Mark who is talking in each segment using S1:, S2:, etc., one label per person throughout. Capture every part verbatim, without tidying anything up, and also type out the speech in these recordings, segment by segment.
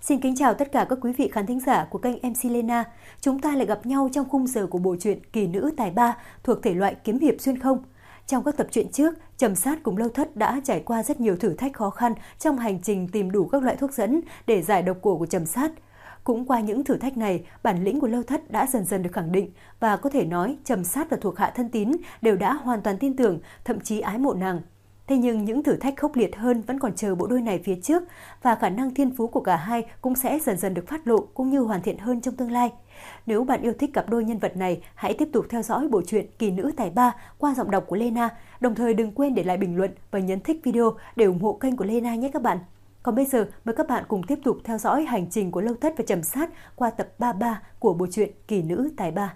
S1: Xin kính chào tất cả các quý vị khán thính giả của kênh em xê Lena. Chúng ta lại gặp nhau trong khung giờ của bộ truyện Kỳ Nữ Tài Ba thuộc thể loại kiếm hiệp xuyên không. Trong các tập truyện trước, Trầm Sát cùng Lâu Thất đã trải qua rất nhiều thử thách khó khăn trong hành trình tìm đủ các loại thuốc dẫn để giải độc cổ của Trầm Sát. Cũng qua những thử thách này, bản lĩnh của Lâu Thất đã dần dần được khẳng định và có thể nói Trầm Sát và thuộc hạ thân tín đều đã hoàn toàn tin tưởng, thậm chí ái mộ nàng. Thế nhưng những thử thách khốc liệt hơn vẫn còn chờ bộ đôi này phía trước và khả năng thiên phú của cả hai cũng sẽ dần dần được phát lộ cũng như hoàn thiện hơn trong tương lai. Nếu bạn yêu thích cặp đôi nhân vật này, hãy tiếp tục theo dõi bộ truyện Kỳ Nữ Tài Ba qua giọng đọc của Lena. Đồng thời đừng quên để lại bình luận và nhấn thích video để ủng hộ kênh của Lena nhé các bạn. Còn bây giờ mời các bạn cùng tiếp tục theo dõi hành trình của Lâu Thất và Trầm Sát qua tập ba mươi ba của bộ truyện Kỳ Nữ Tài Ba.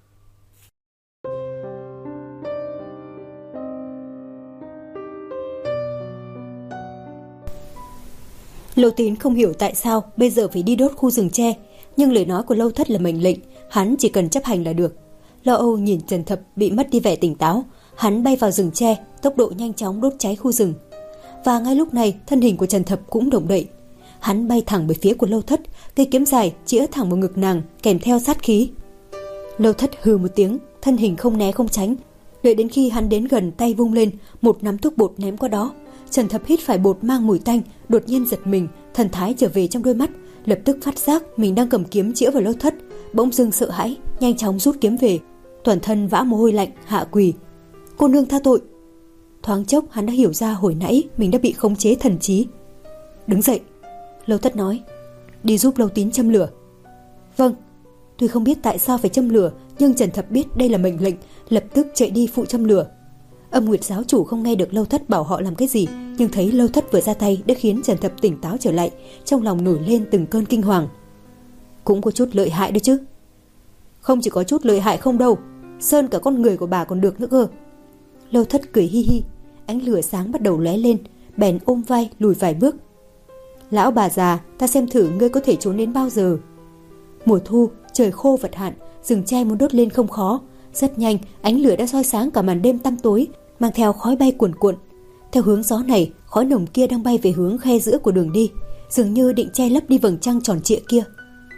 S1: Lâu Tín không hiểu tại sao bây giờ phải đi đốt khu rừng tre, nhưng lời nói của Lâu Thất là mệnh lệnh, hắn chỉ cần chấp hành là được. Lo âu nhìn Trần Thập bị mất đi vẻ tỉnh táo, hắn bay vào rừng tre, tốc độ nhanh chóng đốt cháy khu rừng. Và ngay lúc này, thân hình của Trần Thập cũng động đậy. Hắn bay thẳng về phía của Lâu Thất, cây kiếm dài chĩa thẳng vào ngực nàng, kèm theo sát khí. Lâu Thất hừ một tiếng, thân hình không né không tránh, đợi đến khi hắn đến gần, tay vung lên, một nắm thuốc bột ném qua đó. Trần Thập hít phải bột mang mùi tanh, đột nhiên giật mình, thần thái trở về trong đôi mắt, lập tức phát giác mình đang cầm kiếm chĩa vào Lâu Thất, bỗng dưng sợ hãi, nhanh chóng rút kiếm về, toàn thân vã mồ hôi lạnh, hạ quỳ. Cô nương tha tội. Thoáng chốc hắn đã hiểu ra hồi nãy mình đã bị khống chế thần trí. Đứng dậy, Lâu Thất nói, đi giúp Lâu Tín châm lửa. Vâng. Tuy không biết tại sao phải châm lửa, nhưng Trần Thập biết đây là mệnh lệnh, lập tức chạy đi phụ châm lửa. Âm Nguyệt giáo chủ không nghe được Lâu Thất bảo họ làm cái gì, nhưng thấy Lâu Thất vừa ra tay đã khiến Trần Thập tỉnh táo trở lại, trong lòng nổi lên từng cơn kinh hoàng. Cũng có chút lợi hại đấy chứ. Không chỉ có chút lợi hại không đâu, sơn cả con người của bà còn được nữa cơ. Lâu Thất cười hi hi, ánh lửa sáng bắt đầu lóe lên, bèn ôm vai lùi vài bước. Lão bà già, ta xem thử ngươi có thể trốn đến bao giờ. Mùa thu, trời khô vật hạn, rừng tre muốn đốt lên không khó. Rất nhanh, ánh lửa đã soi sáng cả màn đêm tăm tối, mang theo khói bay cuồn cuộn. Theo hướng gió này, khói nồng kia đang bay về hướng khe giữa của đường đi, dường như định che lấp đi vầng trăng tròn trịa kia.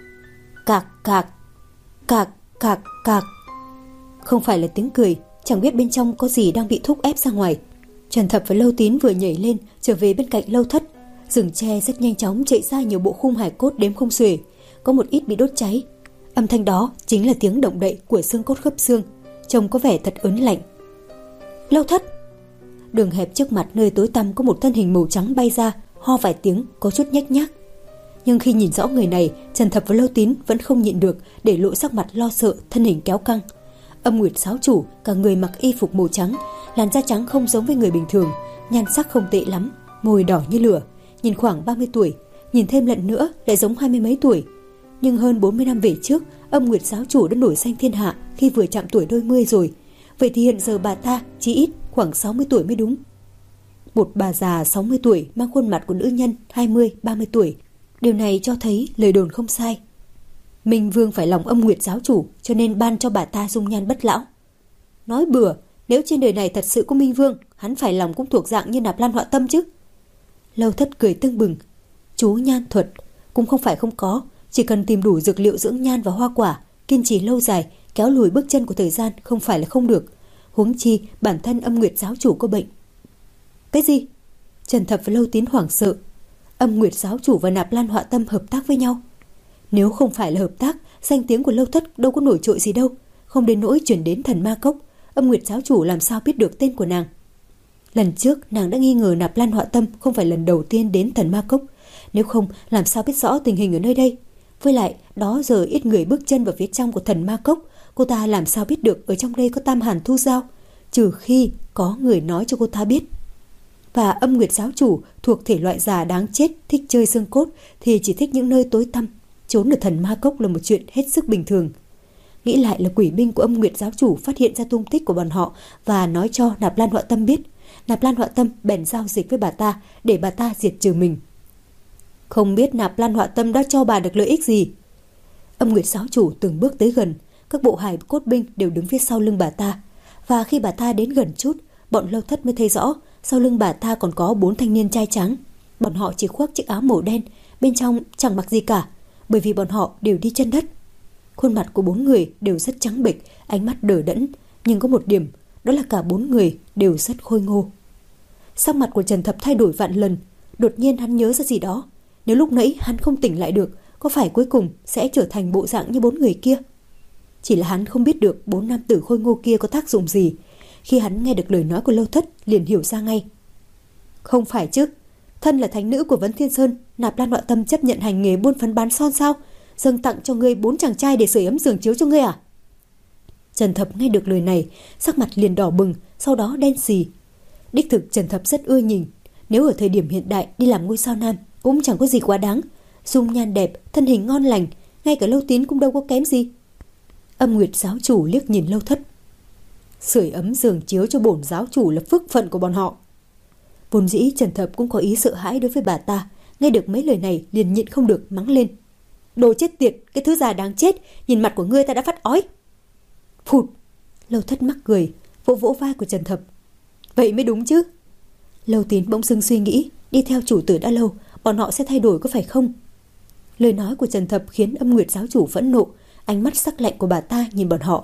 S1: Cạc cạc, cạc cạc cạc. Không phải là tiếng cười, chẳng biết bên trong có gì đang bị thúc ép ra ngoài. Trần Thập và Lâu Tín vừa nhảy lên, trở về bên cạnh Lâu Thất. Rừng tre rất nhanh chóng chạy ra nhiều bộ khung hài cốt đếm không xuể, có một ít bị đốt cháy. Âm thanh đó chính là tiếng động đậy của xương cốt khớp xương, trông có vẻ thật ớn lạnh. Lâu Thất. Đường hẹp trước mặt nơi tối tăm có một thân hình màu trắng bay ra, ho vài tiếng, có chút nhếch nhác. Nhưng khi nhìn rõ người này, Trần Thập và Lâu Tín vẫn không nhịn được để lộ sắc mặt lo sợ, thân hình kéo căng. Âm Nguyệt giáo chủ, cả người mặc y phục màu trắng, làn da trắng không giống với người bình thường, nhan sắc không tệ lắm, môi đỏ như lửa, nhìn khoảng ba mươi tuổi, nhìn thêm lần nữa lại giống hai mươi mấy tuổi. Nhưng hơn bốn mươi năm về trước, Âm Nguyệt giáo chủ đã nổi danh thiên hạ khi vừa chạm tuổi đôi mươi rồi. Vậy thì hiện giờ bà ta chỉ ít khoảng sáu mươi tuổi mới đúng. Một bà già sáu mươi tuổi mang khuôn mặt của nữ nhân hai mươi ba mươi tuổi. Điều này cho thấy lời đồn không sai. Minh Vương phải lòng Âm Nguyệt giáo chủ, cho nên ban cho bà ta dung nhan bất lão. Nói bừa, nếu trên đời này thật sự có Minh Vương, hắn phải lòng cũng thuộc dạng như Nạp Lan Họa Tâm chứ. Lâu Thất cười tưng bừng. Chú nhan thuật cũng không phải không có, chỉ cần tìm đủ dược liệu dưỡng nhan và hoa quả, kiên trì lâu dài, kéo lùi bước chân của thời gian không phải là không được. Huống chi bản thân Âm Nguyệt giáo chủ có bệnh. Cái gì? Trần Thập và Lâu Tín hoảng sợ. Âm Nguyệt giáo chủ và Nạp Lan Họa Tâm hợp tác với nhau? Nếu không phải là hợp tác, danh tiếng của Lâu Thất đâu có nổi trội gì đâu, không đến nỗi chuyển đến Thần Ma Cốc. Âm Nguyệt giáo chủ làm sao biết được tên của nàng? Lần trước nàng đã nghi ngờ Nạp Lan Họa Tâm không phải lần đầu tiên đến Thần Ma Cốc, nếu không làm sao biết rõ tình hình ở nơi đây? Với lại đó giờ ít người bước chân vào phía trong của Thần Ma Cốc, cô ta làm sao biết được ở trong đây có Tam Hàn Thu Giao, trừ khi có người nói cho cô ta biết. Và Âm Nguyệt giáo chủ thuộc thể loại già đáng chết, thích chơi xương cốt thì chỉ thích những nơi tối tăm, trốn ở Thần Ma Cốc là một chuyện hết sức bình thường. Nghĩ lại là quỷ binh của Âm Nguyệt giáo chủ phát hiện ra tung tích của bọn họ và nói cho Nạp Lan Họa Tâm biết. Nạp Lan Họa Tâm bèn giao dịch với bà ta để bà ta diệt trừ mình. Không biết Nạp Lan Họa Tâm đã cho bà được lợi ích gì? Âm Nguyệt giáo chủ từng bước tới gần, các bộ hài cốt binh đều đứng phía sau lưng bà ta. Và khi bà ta đến gần chút, bọn Lâu Thất mới thấy rõ sau lưng bà ta còn có bốn thanh niên trai trắng. Bọn họ chỉ khoác chiếc áo màu đen, bên trong chẳng mặc gì cả, bởi vì bọn họ đều đi chân đất. Khuôn mặt của bốn người đều rất trắng bệch, ánh mắt đờ đẫn, nhưng có một điểm, đó là cả bốn người đều rất khôi ngô. Sắc mặt của Trần Thập thay đổi vạn lần, đột nhiên hắn nhớ ra gì đó. Nếu lúc nãy hắn không tỉnh lại được, có phải cuối cùng sẽ trở thành bộ dạng như bốn người kia? Chỉ là hắn không biết được bốn nam tử khôi ngô kia có tác dụng gì. Khi hắn nghe được lời nói của Lâu Thất liền hiểu ra ngay. Không phải chứ, thân là thánh nữ của Vấn Thiên Sơn, Nạp Lan Họa Tâm chấp nhận hành nghề buôn phấn bán son sao? Dâng tặng cho ngươi bốn chàng trai để sưởi ấm giường chiếu cho ngươi à? Trần Thập nghe được lời này, sắc mặt liền đỏ bừng, sau đó đen xì. Đích thực Trần Thập rất ưa nhìn, nếu ở thời điểm hiện đại đi làm ngôi sao nam cũng chẳng có gì quá đáng. Dung nhan đẹp, thân hình ngon lành, ngay cả Lâu Tín cũng đâu có kém gì. Âm Nguyệt giáo chủ liếc nhìn Lâu Thất. Sưởi ấm giường chiếu cho bổn giáo chủ là phước phận của bọn họ. Vốn dĩ Trần Thập cũng có ý sợ hãi đối với bà ta, nghe được mấy lời này liền nhịn không được mắng lên. Đồ chết tiệt, cái thứ già đáng chết, nhìn mặt của ngươi ta đã phát ói. Phụt. Lâu Thất mắc cười, vỗ vỗ vai của Trần Thập. Vậy mới đúng chứ. Lâu Tín bỗng dưng suy nghĩ, đi theo chủ tử đã lâu, bọn họ sẽ thay đổi có phải không? Lời nói của Trần Thập khiến Âm Nguyệt giáo chủ phẫn nộ, ánh mắt sắc lạnh của bà ta nhìn bọn họ.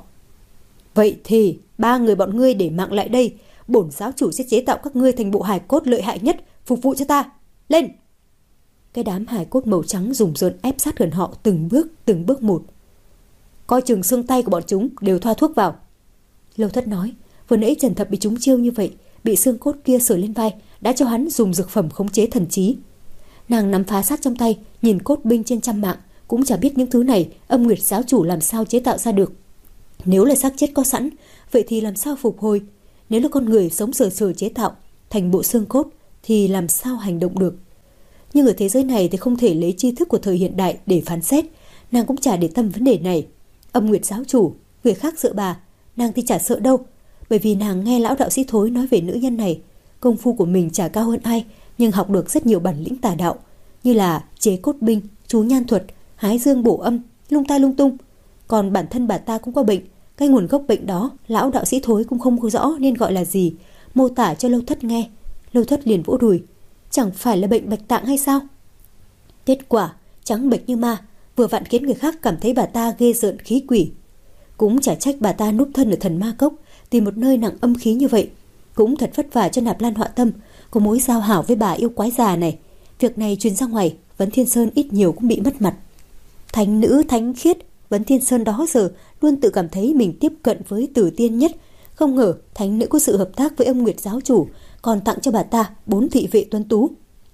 S1: Vậy thì ba người bọn ngươi để mạng lại đây, bổn giáo chủ sẽ chế tạo các ngươi thành bộ hài cốt lợi hại nhất, phục vụ cho ta. Lên! Cái đám hài cốt màu trắng rùng rợn ép sát gần họ từng bước, từng bước một. Coi chừng xương tay của bọn chúng đều thoa thuốc vào. Lâu Thất nói, vừa nãy Trần Thập bị trúng chiêu như vậy, bị xương cốt kia sờ lên vai, đã cho hắn dùng dược phẩm khống chế thần trí. Nàng nắm phá sát trong tay, nhìn cốt binh trên trăm mạng, cũng chả biết những thứ này Âm Nguyệt giáo chủ làm sao chế tạo ra được. Nếu là xác chết có sẵn, vậy thì làm sao phục hồi? Nếu là con người sống sờ sờ chế tạo thành bộ xương cốt thì làm sao hành động được? Nhưng ở thế giới này thì không thể lấy tri thức của thời hiện đại để phán xét. Nàng cũng chả để tâm vấn đề này. Âm Nguyệt giáo chủ, người khác sợ bà, nàng thì chả sợ đâu. Bởi vì nàng nghe lão đạo sĩ Thối nói về nữ nhân này. Công phu của mình chả cao hơn ai, nhưng học được rất nhiều bản lĩnh tà đạo, như là chế cốt binh, chú nhan thuật, hái dương bổ âm, lung ta lung tung. Còn bản thân bà ta cũng có bệnh. Cái nguồn gốc bệnh đó lão đạo sĩ Thối cũng không rõ nên gọi là gì, mô tả cho Lâu Thất nghe. Lâu Thất liền vỗ đùi. Chẳng phải là bệnh bạch tạng hay sao? Kết quả trắng bệch như ma, vừa vặn khiến người khác cảm thấy bà ta ghê rợn khí quỷ. Cũng chả trách bà ta núp thân ở Thần Ma Cốc, tìm một nơi nặng âm khí như vậy. Cũng thật vất vả cho Nạp Lan Họa Tâm có mối giao hảo với bà yêu quái già này. Việc này truyền ra ngoài, Vấn Thiên Sơn ít nhiều cũng bị mất mặt. Thánh nữ thánh khiết, Vấn Thiên Sơn đó giờ luôn tự cảm thấy mình tiếp cận với tử tiên nhất. Không ngờ thánh nữ có sự hợp tác với Âm Nguyệt giáo chủ, còn tặng cho bà ta bốn thị vệ tuấn tú.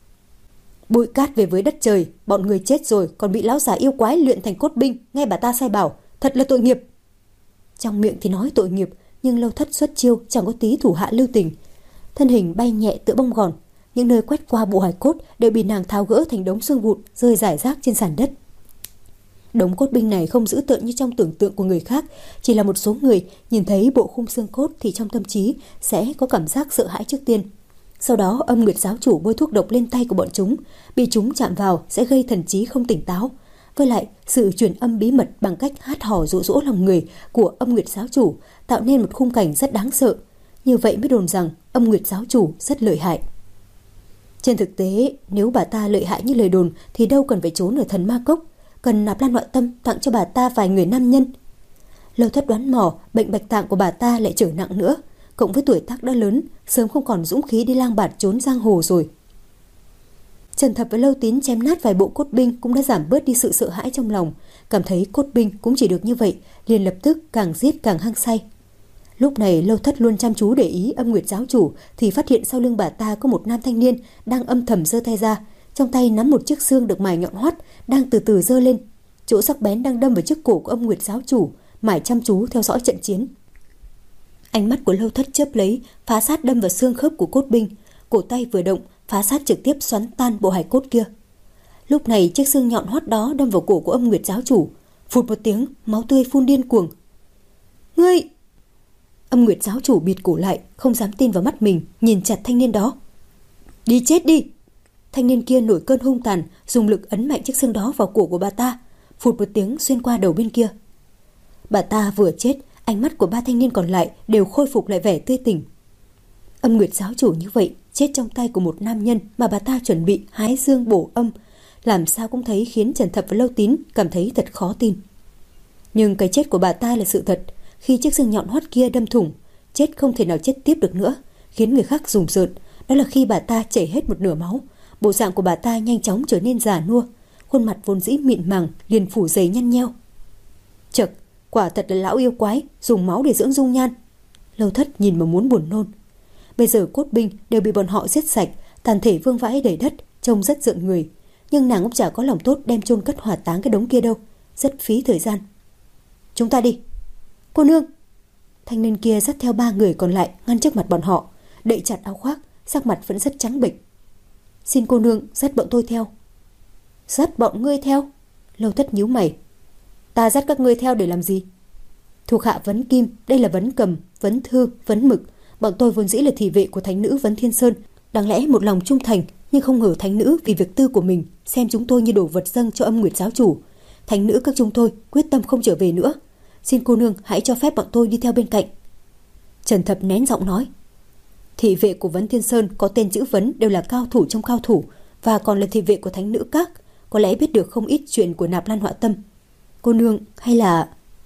S1: Bụi cát về với đất trời, bọn người chết rồi còn bị lão già yêu quái luyện thành cốt binh, nghe bà ta sai bảo, thật là tội nghiệp. Trong miệng thì nói tội nghiệp, nhưng Lâu Thất xuất chiêu chẳng có tí thủ hạ lưu tình. Thân hình bay nhẹ tựa bông gòn, những nơi quét qua bộ hài cốt đều bị nàng tháo gỡ thành đống xương vụn rơi rải rác trên sàn đất. Đống cốt binh này không dữ tợn như trong tưởng tượng của người khác, chỉ là một số người nhìn thấy bộ khung xương cốt thì trong tâm trí sẽ có cảm giác sợ hãi trước tiên. Sau đó Âm Nguyệt giáo chủ bôi thuốc độc lên tay của bọn chúng, bị chúng chạm vào sẽ gây thần trí không tỉnh táo. Với lại sự truyền âm bí mật bằng cách hát hò dụ dỗ lòng người của Âm Nguyệt giáo chủ tạo nên một khung cảnh rất đáng sợ. Như vậy mới đồn rằng Âm Nguyệt giáo chủ rất lợi hại. Trên thực tế, nếu bà ta lợi hại như lời đồn thì đâu cần phải trốn ở Thần Ma Cốc, cần Nạp Lan Họa Tâm tặng cho bà ta vài người nam nhân. Lâu Thất đoán mò bệnh bạch tạng của bà ta lại trở nặng nữa, cộng với tuổi tác đã lớn, sớm không còn dũng khí đi lang bạt trốn giang hồ rồi. Trần Thập với Lâu Tín chém nát vài bộ cốt binh cũng đã giảm bớt đi sự sợ hãi trong lòng, cảm thấy cốt binh cũng chỉ được như vậy, liền lập tức càng giết càng hăng say. Lúc này Lâu Thất luôn chăm chú để ý Âm Nguyệt giáo chủ thì phát hiện sau lưng bà ta có một nam thanh niên đang âm thầm giơ tay ra, trong tay nắm một chiếc xương được mài nhọn hoắt đang từ từ giơ lên. Chỗ sắc bén đang đâm vào chiếc cổ của Âm Nguyệt giáo chủ, mải chăm chú theo dõi trận chiến. Ánh mắt của Lâu Thất chớp lấy, phá sát đâm vào xương khớp của cốt binh, cổ tay vừa động, phá sát trực tiếp xoắn tan bộ hài cốt kia. Lúc này chiếc xương nhọn hoắt đó đâm vào cổ của Âm Nguyệt giáo chủ, phụt một tiếng, máu tươi phun điên cuồng. Ngươi! Âm Nguyệt giáo chủ bịt cổ lại, không dám tin vào mắt mình, nhìn chặt thanh niên đó. Đi chết đi! Thanh niên kia nổi cơn hung tàn, dùng lực ấn mạnh chiếc xương đó vào cổ của bà ta, phụt một tiếng xuyên qua đầu bên kia. Bà ta vừa chết, ánh mắt của ba thanh niên còn lại đều khôi phục lại vẻ tươi tỉnh. Âm Nguyệt giáo chủ như vậy, chết trong tay của một nam nhân mà bà ta chuẩn bị hái dương bổ âm, làm sao cũng thấy khiến Trần Thập và Lâu Tín cảm thấy thật khó tin. Nhưng cái chết của bà ta là sự thật. Khi chiếc xương nhọn hoắt kia đâm thủng, chết không thể nào chết tiếp được nữa, khiến người khác rùng rợn. Đó là khi bà ta chảy hết một nửa máu. Bộ dạng của bà ta nhanh chóng trở nên già nua, khuôn mặt vốn dĩ mịn màng liền phủ dày nhăn nheo. Chậc, quả thật là lão yêu quái, dùng máu để dưỡng dung nhan. Lâu Thất nhìn mà muốn buồn nôn. Bây giờ cốt binh đều bị bọn họ giết sạch, tàn thể vương vãi đầy đất, trông rất rợn người. Nhưng nàng cũng chả có lòng tốt đem chôn cất hỏa táng cái đống kia đâu, rất phí thời gian. Chúng ta đi. Cô nương. Thanh niên kia dắt theo ba người còn lại ngăn trước mặt bọn họ, đậy chặt áo khoác, sắc mặt vẫn rất trắng bệch. Xin cô nương dắt bọn tôi theo. Dắt bọn ngươi theo? Lâu Thất nhíu mày. Ta dắt các ngươi theo để làm gì? Thuộc hạ Vấn Kim, đây là Vấn Cầm, Vấn Thư, Vấn Mực. Bọn tôi vốn dĩ là thị vệ của thánh nữ Vấn Thiên Sơn, đáng lẽ một lòng trung thành, nhưng không ngờ thánh nữ vì việc tư của mình xem chúng tôi như đồ vật dâng cho Âm Nguyệt giáo chủ. Thánh nữ các chúng tôi quyết tâm không trở về nữa. Xin cô nương hãy cho phép bọn tôi đi theo bên cạnh. Trần Thập nén giọng nói. Thị vệ của Vấn Thiên Sơn có tên chữ Vấn đều là cao thủ trong cao thủ, và còn là thị vệ của thánh nữ các, có lẽ biết được không ít chuyện của Nạp Lan Họa Tâm. Cô nương hay là...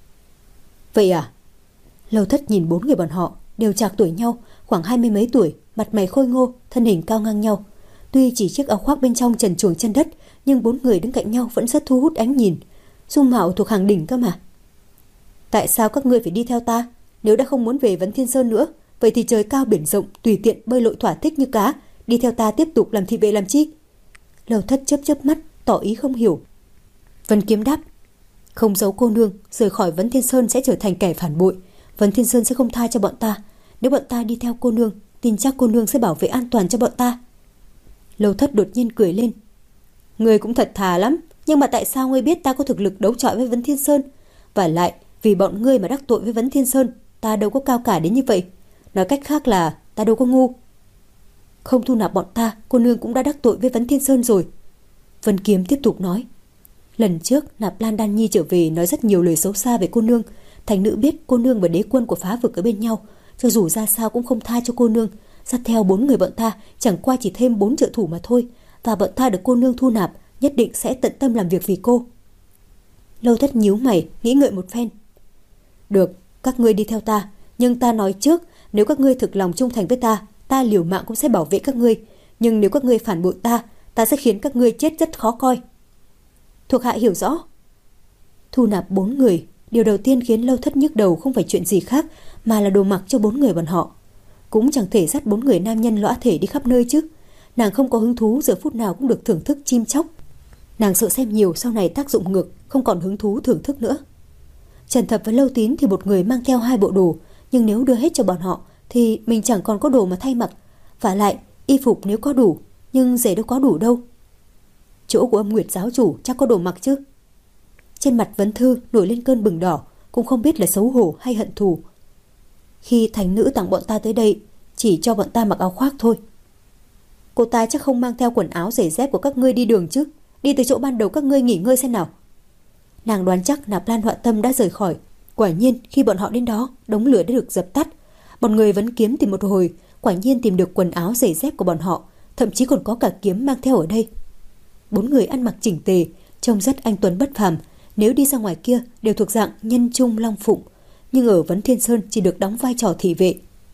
S1: Vậy à? Lâu Thất nhìn bốn người bọn họ, đều trạc tuổi nhau, khoảng hai mươi mấy tuổi, mặt mày khôi ngô, thân hình cao ngang nhau. Tuy chỉ chiếc áo khoác bên trong trần truồng chân đất, nhưng bốn người đứng cạnh nhau vẫn rất thu hút ánh nhìn. Dung mạo thuộc hàng đỉnh cơ mà. Tại sao các ngươi phải đi theo ta? Nếu đã không muốn về Vấn Thiên Sơn nữa, vậy thì trời cao biển rộng, tùy tiện bơi lội thỏa thích như cá, đi theo ta tiếp tục làm thị vệ làm chi? Lâu Thất chớp chớp mắt, tỏ ý không hiểu. Vân Kiếm đáp. Không giấu cô nương, rời khỏi Vấn Thiên Sơn sẽ trở thành kẻ phản bội. Vấn Thiên Sơn sẽ không tha cho bọn ta. Nếu bọn ta đi theo cô nương, tin chắc cô nương sẽ bảo vệ an toàn cho bọn ta. Lâu Thất đột nhiên cười lên. Ngươi cũng thật thà lắm, nhưng mà tại sao ngươi biết ta có thực lực đấu chọi với Vấn Thiên Sơn? Và lại, vì bọn ngươi mà đắc tội với Vấn Thiên Sơn, ta đâu có cao cả đến như vậy. Nói cách khác là ta đâu có ngu. Không thu nạp bọn ta, cô nương cũng đã đắc tội với Vấn Thiên Sơn rồi. Vân Kiếm tiếp tục nói. Lần trước Nạp Lan Đan Nhi trở về nói rất nhiều lời xấu xa về cô nương. Thành nữ biết cô nương và đế quân của phá vực ở bên nhau, cho dù ra sao cũng không tha cho cô nương. Dắt theo bốn người bọn ta chẳng qua chỉ thêm bốn trợ thủ mà thôi, và bọn ta được cô nương thu nạp, nhất định sẽ tận tâm làm việc vì cô. Lâu Thất nhíu mày, nghĩ ngợi một phen. Được, các ngươi đi theo ta, nhưng ta nói trước, nếu các ngươi thực lòng trung thành với ta, ta liều mạng cũng sẽ bảo vệ các ngươi. Nhưng nếu các ngươi phản bội ta, ta sẽ khiến các ngươi chết rất khó coi. Thuộc hạ hiểu rõ. Thu nạp bốn người, điều đầu tiên khiến Lâu Thất nhức đầu không phải chuyện gì khác, mà là đồ mặc cho bốn người bọn họ. Cũng chẳng thể dắt bốn người nam nhân lõa thể đi khắp nơi chứ. Nàng không có hứng thú giờ phút nào cũng được thưởng thức chim chóc. Nàng sợ xem nhiều sau này tác dụng ngược, không còn hứng thú thưởng thức nữa. Trần Thập và Lâu Tín thì một người mang theo hai bộ đồ, nhưng nếu đưa hết cho bọn họ thì mình chẳng còn có đồ mà thay mặc. Và lại, y phục nếu có đủ, nhưng giày đâu có đủ đâu. Chỗ của Âm Nguyệt giáo chủ chắc có đồ mặc chứ. Trên mặt Vấn Thư nổi lên cơn bừng đỏ, cũng không biết là xấu hổ hay hận thù. Khi thành nữ tặng bọn ta tới đây, chỉ cho bọn ta mặc áo khoác thôi. Cô ta chắc không mang theo quần áo giày dép của các ngươi đi đường chứ. Đi từ chỗ ban đầu các ngươi nghỉ ngơi xem nào. Nàng đoán chắc Nạp Lan Họa Tâm đã rời khỏi. Quả nhiên khi bọn họ đến đó, đống lửa đã được dập tắt. Bọn người Vấn Kiếm tìm một hồi, quả nhiên tìm được quần áo giày dép của bọn họ, thậm chí còn có cả kiếm mang theo ở đây. Bốn người ăn mặc chỉnh tề, trông rất anh tuấn bất phàm. Nếu đi ra ngoài kia đều thuộc dạng nhân trung long phụng, nhưng ở Vấn Thiên Sơn chỉ được đóng vai trò thị vệ.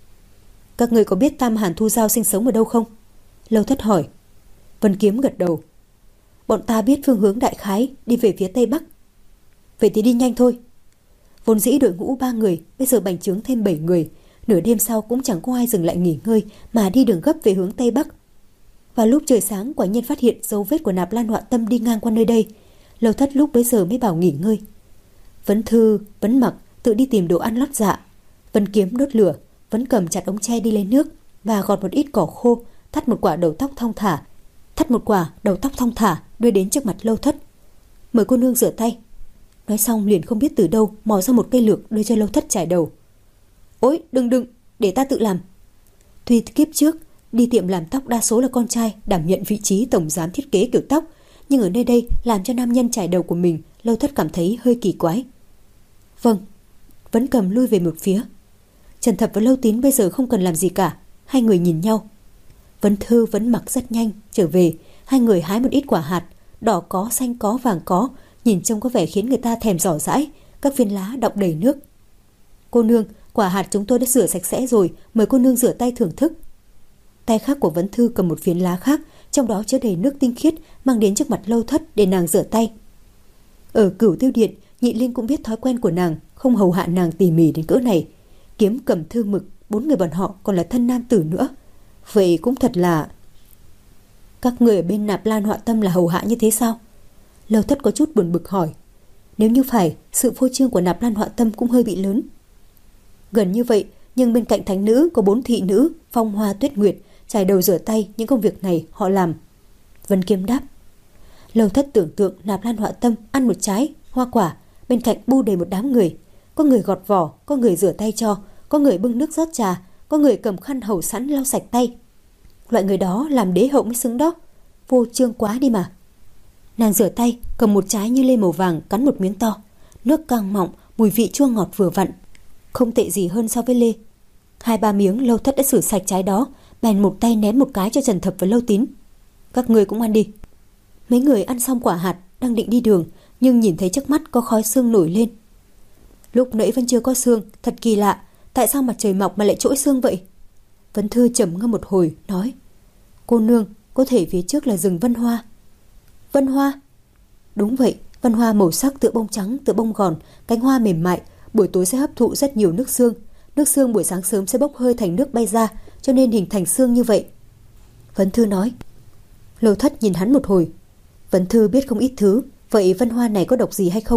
S1: Các người có biết Tam Hàn Thu Giao sinh sống ở đâu không? Lâu Thất hỏi. Vân Kiếm gật đầu. Bọn ta biết phương hướng đại khái, đi về phía tây bắc. Vậy thì đi nhanh thôi. Vốn dĩ đội ngũ ba người, bây giờ bành trướng thêm bảy người. Nửa đêm sau cũng chẳng có ai dừng lại nghỉ ngơi, mà đi đường gấp về hướng tây bắc. Và lúc trời sáng quả nhiên phát hiện dấu vết của Nạp Lan Họa Tâm đi ngang qua nơi đây. Lâu Thất lúc bấy giờ mới bảo nghỉ ngơi. Vấn Thư, Vấn Mặc tự đi tìm đồ ăn lót dạ. Vân Kiếm đốt lửa, Vấn Cầm chặt ống tre đi lấy nước và gọt một ít cỏ khô, thắt một quả đầu tóc thong thả, thắt một quả đầu tóc thong thả đưa đến trước mặt Lâu Thất. Mời cô nương rửa tay. Nói xong liền không biết từ đâu mò ra một cây lược đưa cho Lâu Thất chải đầu. Ôi, đừng đừng, để ta tự làm. Tuy kiếp trước đi tiệm làm tóc đa số là con trai đảm nhận vị trí tổng giám thiết kế kiểu tóc, nhưng ở nơi đây làm cho nam nhân chải đầu của mình, Lâu Thất cảm thấy hơi kỳ quái. Vâng. Vấn Cầm lui về một phía. Trần Thập và Lâu Tín bây giờ không cần làm gì cả. Hai người nhìn nhau. Vấn Thư Vấn Mặc rất nhanh trở về. Hai người hái một ít quả hạt, đỏ có, xanh có, vàng có, nhìn trông có vẻ khiến người ta thèm dò dãi, các viên lá đọng đầy nước. Cô nương, quả hạt chúng tôi đã rửa sạch sẽ rồi, mời cô nương rửa tay thưởng thức. Tay khác của Vấn Thư cầm một phiến lá khác, trong đó chứa đầy nước tinh khiết, mang đến trước mặt Lâu Thất để nàng rửa tay. Ở Cửu Tiêu Điện, Nhị Linh cũng biết thói quen của nàng, không hầu hạ nàng tỉ mỉ đến cỡ này. Kiếm cầm thư mực, bốn người bọn họ còn là thân nam tử nữa. Vậy cũng thật là... Các người ở bên Nạp Lan Họa Tâm là hầu hạ như thế sao? Lâu Thất có chút buồn bực hỏi. Nếu như phải, sự phô trương của Nạp Lan Họa Tâm cũng hơi bị lớn. Gần như vậy, nhưng bên cạnh thánh nữ có bốn thị nữ, Phong Hoa, Tuyết Nguyệt, chải đầu rửa tay, những công việc này họ làm. Vân Kiếm đáp. Lâu Thất tưởng tượng Nạp Lan Họa Tâm ăn một trái hoa quả, bên cạnh bu đầy một đám người. Có người gọt vỏ, có người rửa tay cho, có người bưng nước rót trà, có người cầm khăn hầu sẵn lau sạch tay. Loại người đó làm đế hậu mới xứng đó. Vô trương quá đi mà. Nàng rửa tay, cầm một trái như lê màu vàng, cắn một miếng to. Nước càng mọng, mùi vị chua ngọt vừa vặn, không tệ gì hơn so với lê. Hai ba miếng Lâu Thất đã rửa sạch trái đó, bèn một tay ném một cái cho Trần Thập và Lâu Tín. Các người cũng ăn đi. Mấy người ăn xong quả hạt, đang định đi đường, nhưng nhìn thấy trước mắt có khói sương nổi lên. Lúc nãy vẫn chưa có sương, thật kỳ lạ, tại sao mặt trời mọc mà lại trỗi sương vậy? Vấn Thư trầm ngâm một hồi, nói. Cô nương, có thể phía trước là rừng Vân Hoa. Vân Hoa? Đúng vậy, Vân Hoa màu sắc tựa bông trắng, tựa bông gòn, cánh hoa mềm mại, buổi tối sẽ hấp thụ rất nhiều nước sương. Nước sương buổi sáng sớm sẽ bốc hơi thành nước bay ra, cho nên hình thành sương như vậy. Vấn Thư nói. Lâu Thất nhìn hắn một hồi. Vấn Thư biết không ít thứ, vậy Vân Hoa này có độc gì hay không?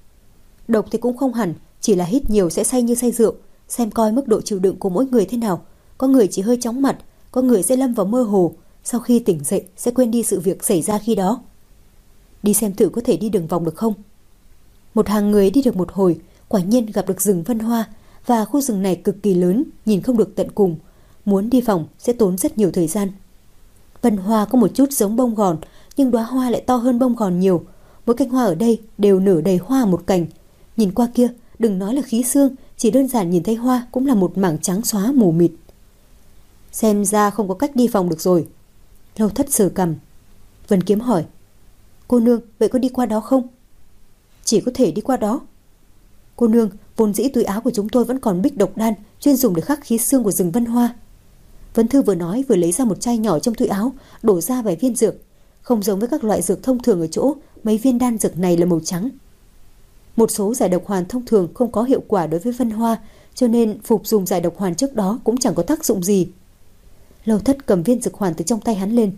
S1: Độc thì cũng không hẳn, chỉ là hít nhiều sẽ say như say rượu, xem coi mức độ chịu đựng của mỗi người thế nào. Có người chỉ hơi chóng mặt, có người sẽ lâm vào mơ hồ, sau khi tỉnh dậy sẽ quên đi sự việc xảy ra khi đó. Đi xem thử có thể đi đường vòng được không? Một hàng người đi được một hồi, quả nhiên gặp được rừng Vân Hoa, và khu rừng này cực kỳ lớn, nhìn không được tận cùng. Muốn đi vòng sẽ tốn rất nhiều thời gian. Vân Hoa có một chút giống bông gòn, nhưng đóa hoa lại to hơn bông gòn nhiều. Mỗi cánh hoa ở đây đều nở đầy hoa một cành. Nhìn qua kia, đừng nói là khí sương, chỉ đơn giản nhìn thấy hoa cũng là một mảng trắng xóa mù mịt. Xem ra không có cách đi vòng được rồi. Lâu Thất sờ cằm. Vân Kiếm hỏi. Cô nương, vậy có đi qua đó không? Chỉ có thể đi qua đó. Cô nương, vốn dĩ túi áo của chúng tôi vẫn còn bích độc đan, chuyên dùng để khắc khí xương của rừng Vân Hoa. Vân Thư vừa nói vừa lấy ra một chai nhỏ trong túi áo, đổ ra vài viên dược. Không giống với các loại dược thông thường ở chỗ, mấy viên đan dược này là màu trắng. Một số giải độc hoàn thông thường không có hiệu quả đối với Vân Hoa, cho nên phục dùng giải độc hoàn trước đó cũng chẳng có tác dụng gì. Lâu Thất cầm viên dược hoàn từ trong tay hắn lên.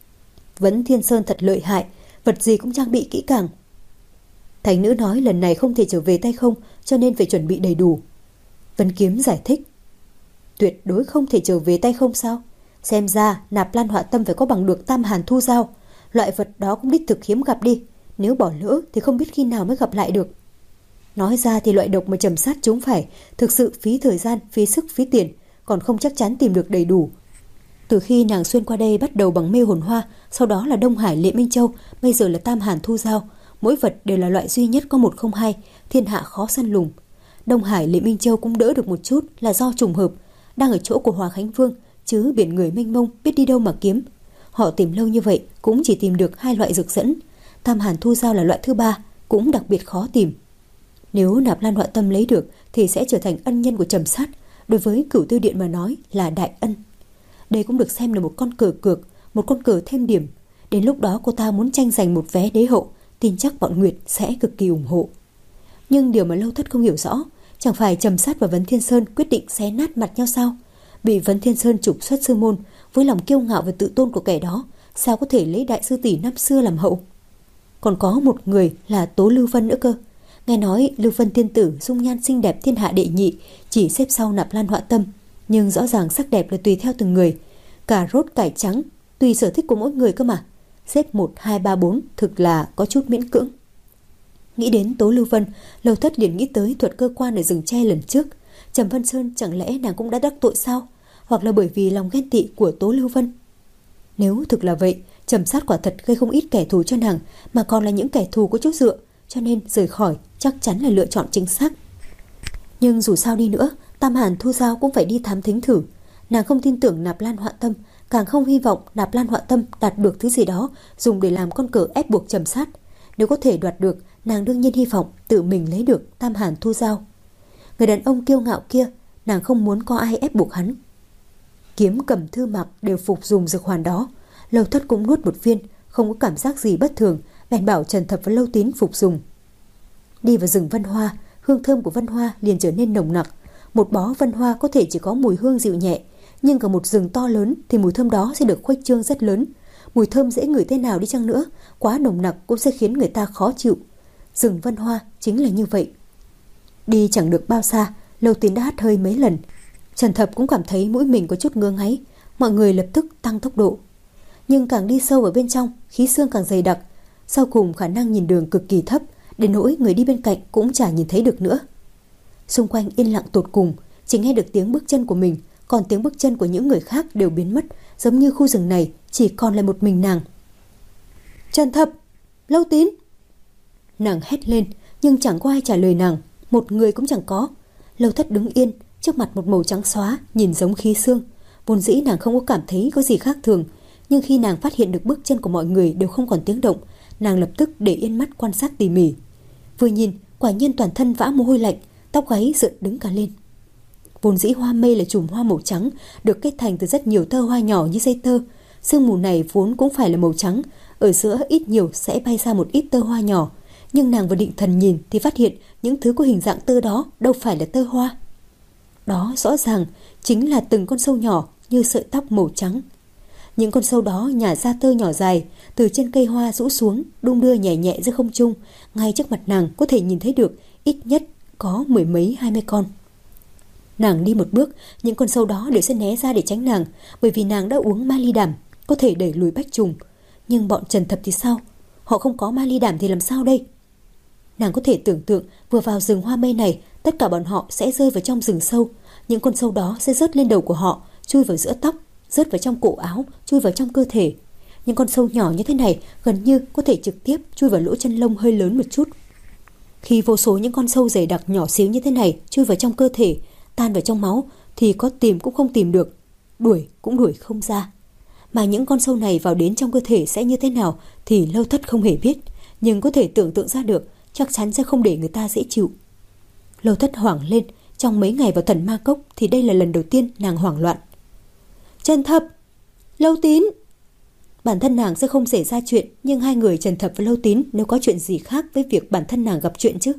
S1: Vấn Thiên Sơn thật lợi hại, vật gì cũng trang bị kỹ càng. Thánh nữ nói lần này không thể trở về tay không, cho nên phải chuẩn bị đầy đủ. Vân Kiếm giải thích. Tuyệt đối không thể trở về tay không sao? Xem ra Nạp Lan Họa Tâm phải có bằng được Tam Hàn Thu Dao. Loại vật đó cũng đích thực hiếm gặp đi. Nếu bỏ lỡ thì không biết khi nào mới gặp lại được. Nói ra thì loại độc mà trầm sát chúng phải thực sự phí thời gian, phí sức, phí tiền, còn không chắc chắn tìm được đầy đủ. Từ khi nàng xuyên qua đây bắt đầu bằng mê hồn hoa, sau đó là Đông Hải Lệ Minh Châu, bây giờ là Tam Hàn Thu Dao. Mỗi vật đều là loại duy nhất có một không hai, thiên hạ khó săn lùng. Đông Hải Lệ Minh Châu cũng đỡ được một chút là do trùng hợp, đang ở chỗ của Hòa Khánh Vương, chứ biển người mênh mông biết đi đâu mà kiếm. Họ tìm lâu như vậy cũng chỉ tìm được hai loại dược dẫn. Tam Hàn Thu Dao là loại thứ ba, cũng đặc biệt khó tìm. Nếu Nạp Lan Họa Tâm lấy được thì sẽ trở thành ân nhân của Trầm Sát, đối với Cửu Tiêu Điện mà nói là đại ân. Đây cũng được xem là một con cờ cược, một con cờ thêm điểm. Đến lúc đó cô ta muốn tranh giành một vé đế hậu, tin chắc bọn Nguyệt sẽ cực kỳ ủng hộ. Nhưng điều mà Lâu Thất không hiểu rõ, chẳng phải Trầm Sát và Vấn Thiên Sơn quyết định xé nát mặt nhau sao? Bị Vấn Thiên Sơn trục xuất sư môn, với lòng kiêu ngạo và tự tôn của kẻ đó, sao có thể lấy đại sư tỷ năm xưa làm hậu? Còn có một người là Tố Lưu Vân nữa cơ. Nghe nói Lưu Vân tiên tử dung nhan xinh đẹp thiên hạ đệ nhị, chỉ xếp sau Nạp Lan Họa Tâm, nhưng rõ ràng sắc đẹp là tùy theo từng người. Cà rốt cải trắng, tùy sở thích của mỗi người cơ mà. Xếp một, hai, ba, bốn thực là có chút miễn cưỡng. Nghĩ đến Tố Lưu Vân, Lâu Thất liền nghĩ tới thuật cơ quan ở rừng tre lần trước. Trầm Vân Sơn chẳng lẽ nàng cũng đã đắc tội sao? Hoặc là bởi vì lòng ghen tị của Tố Lưu Vân? Nếu thực là vậy, Trầm Sát quả thật gây không ít kẻ thù cho nàng, mà còn là những kẻ thù có chỗ dựa, cho nên rời khỏi chắc chắn là lựa chọn chính xác. Nhưng dù sao đi nữa, Tam Hàn Thu Dao cũng phải đi thám thính thử. Nàng không tin tưởng Nạp Lan Họa Tâm, càng không hy vọng Nạp Lan Họa Tâm đạt được thứ gì đó dùng để làm con cờ ép buộc Trầm Sát. Nếu có thể đoạt được, nàng đương nhiên hy vọng tự mình lấy được Tam Hàn Thu Giao. Người đàn ông kiêu ngạo kia, nàng không muốn có ai ép buộc hắn. Kiếm Cầm Thư Mặc đều phục dùng dược hoàn đó. Lâu Thất cũng nuốt một viên, không có cảm giác gì bất thường, bèn bảo Trần Thập và Lâu Tín phục dùng. Đi vào rừng vân hoa, hương thơm của vân hoa liền trở nên nồng nặc. Một bó vân hoa có thể chỉ có mùi hương dịu nhẹ, nhưng cả một rừng to lớn thì mùi thơm đó sẽ được khuếch trương rất lớn. Mùi thơm dễ ngửi thế nào đi chăng nữa, quá nồng nặc cũng sẽ khiến người ta khó chịu. Rừng vân hoa chính là như vậy. Đi chẳng được bao xa, Lâu Tín đã hắt hơi mấy lần. Trần Thập cũng cảm thấy mũi mình có chút ngứa ngáy, mọi người lập tức tăng tốc độ. Nhưng càng đi sâu vào bên trong, khí xương càng dày đặc, sau cùng khả năng nhìn đường cực kỳ thấp, đến nỗi người đi bên cạnh cũng chả nhìn thấy được nữa. Xung quanh yên lặng tột cùng, chỉ nghe được tiếng bước chân của mình, còn tiếng bước chân của những người khác đều biến mất, giống như khu rừng này chỉ còn lại một mình nàng. Trần Thập, Lâu Tín. Nàng hét lên, nhưng chẳng có ai trả lời nàng, một người cũng chẳng có. Lâu Thất đứng yên, trước mặt một màu trắng xóa, nhìn giống khí xương. Vốn dĩ nàng không có cảm thấy có gì khác thường, nhưng khi nàng phát hiện được bước chân của mọi người đều không còn tiếng động, nàng lập tức để yên mắt quan sát tỉ mỉ. Vừa nhìn, quả nhiên toàn thân vã mồ hôi lạnh, tóc gáy dựng đứng cả lên. Vốn dĩ hoa mây là chùm hoa màu trắng, được kết thành từ rất nhiều tơ hoa nhỏ như dây tơ. Sương mù này vốn cũng phải là màu trắng, ở giữa ít nhiều sẽ bay ra một ít tơ hoa nhỏ. Nhưng nàng vừa định thần nhìn thì phát hiện những thứ có hình dạng tơ đó đâu phải là tơ hoa. Đó rõ ràng chính là từng con sâu nhỏ như sợi tóc màu trắng. Những con sâu đó nhả ra tơ nhỏ dài, từ trên cây hoa rũ xuống, đung đưa nhẹ nhẹ giữa không trung. Ngay trước mặt nàng có thể nhìn thấy được ít nhất có mười mấy hai mươi con. Nàng đi một bước, những con sâu đó đều sẽ né ra để tránh nàng, bởi vì nàng đã uống ma ly đảm, có thể đẩy lùi bách trùng. Nhưng bọn Trần Thập thì sao? Họ không có ma ly đảm thì làm sao đây? Nàng có thể tưởng tượng vừa vào rừng hoa mây này, tất cả bọn họ sẽ rơi vào trong rừng sâu. Những con sâu đó sẽ rớt lên đầu của họ, chui vào giữa tóc, rớt vào trong cổ áo, chui vào trong cơ thể. Những con sâu nhỏ như thế này gần như có thể trực tiếp chui vào lỗ chân lông hơi lớn một chút. Khi vô số những con sâu dày đặc nhỏ xíu như thế này chui vào trong cơ thể, tan vào trong máu, thì có tìm cũng không tìm được, đuổi cũng đuổi không ra. Mà những con sâu này vào đến trong cơ thể sẽ như thế nào thì Lâu Thất không hề biết, nhưng có thể tưởng tượng ra được, chắc chắn sẽ không để người ta dễ chịu. Lâu Thất hoảng lên, trong mấy ngày vào Thần Ma Cốc thì đây là lần đầu tiên nàng hoảng loạn. Trần Thập, Lâu Tín. Bản thân nàng sẽ không xảy ra chuyện, nhưng hai người Trần Thập và Lâu Tín nếu có chuyện gì khác với việc bản thân nàng gặp chuyện chứ.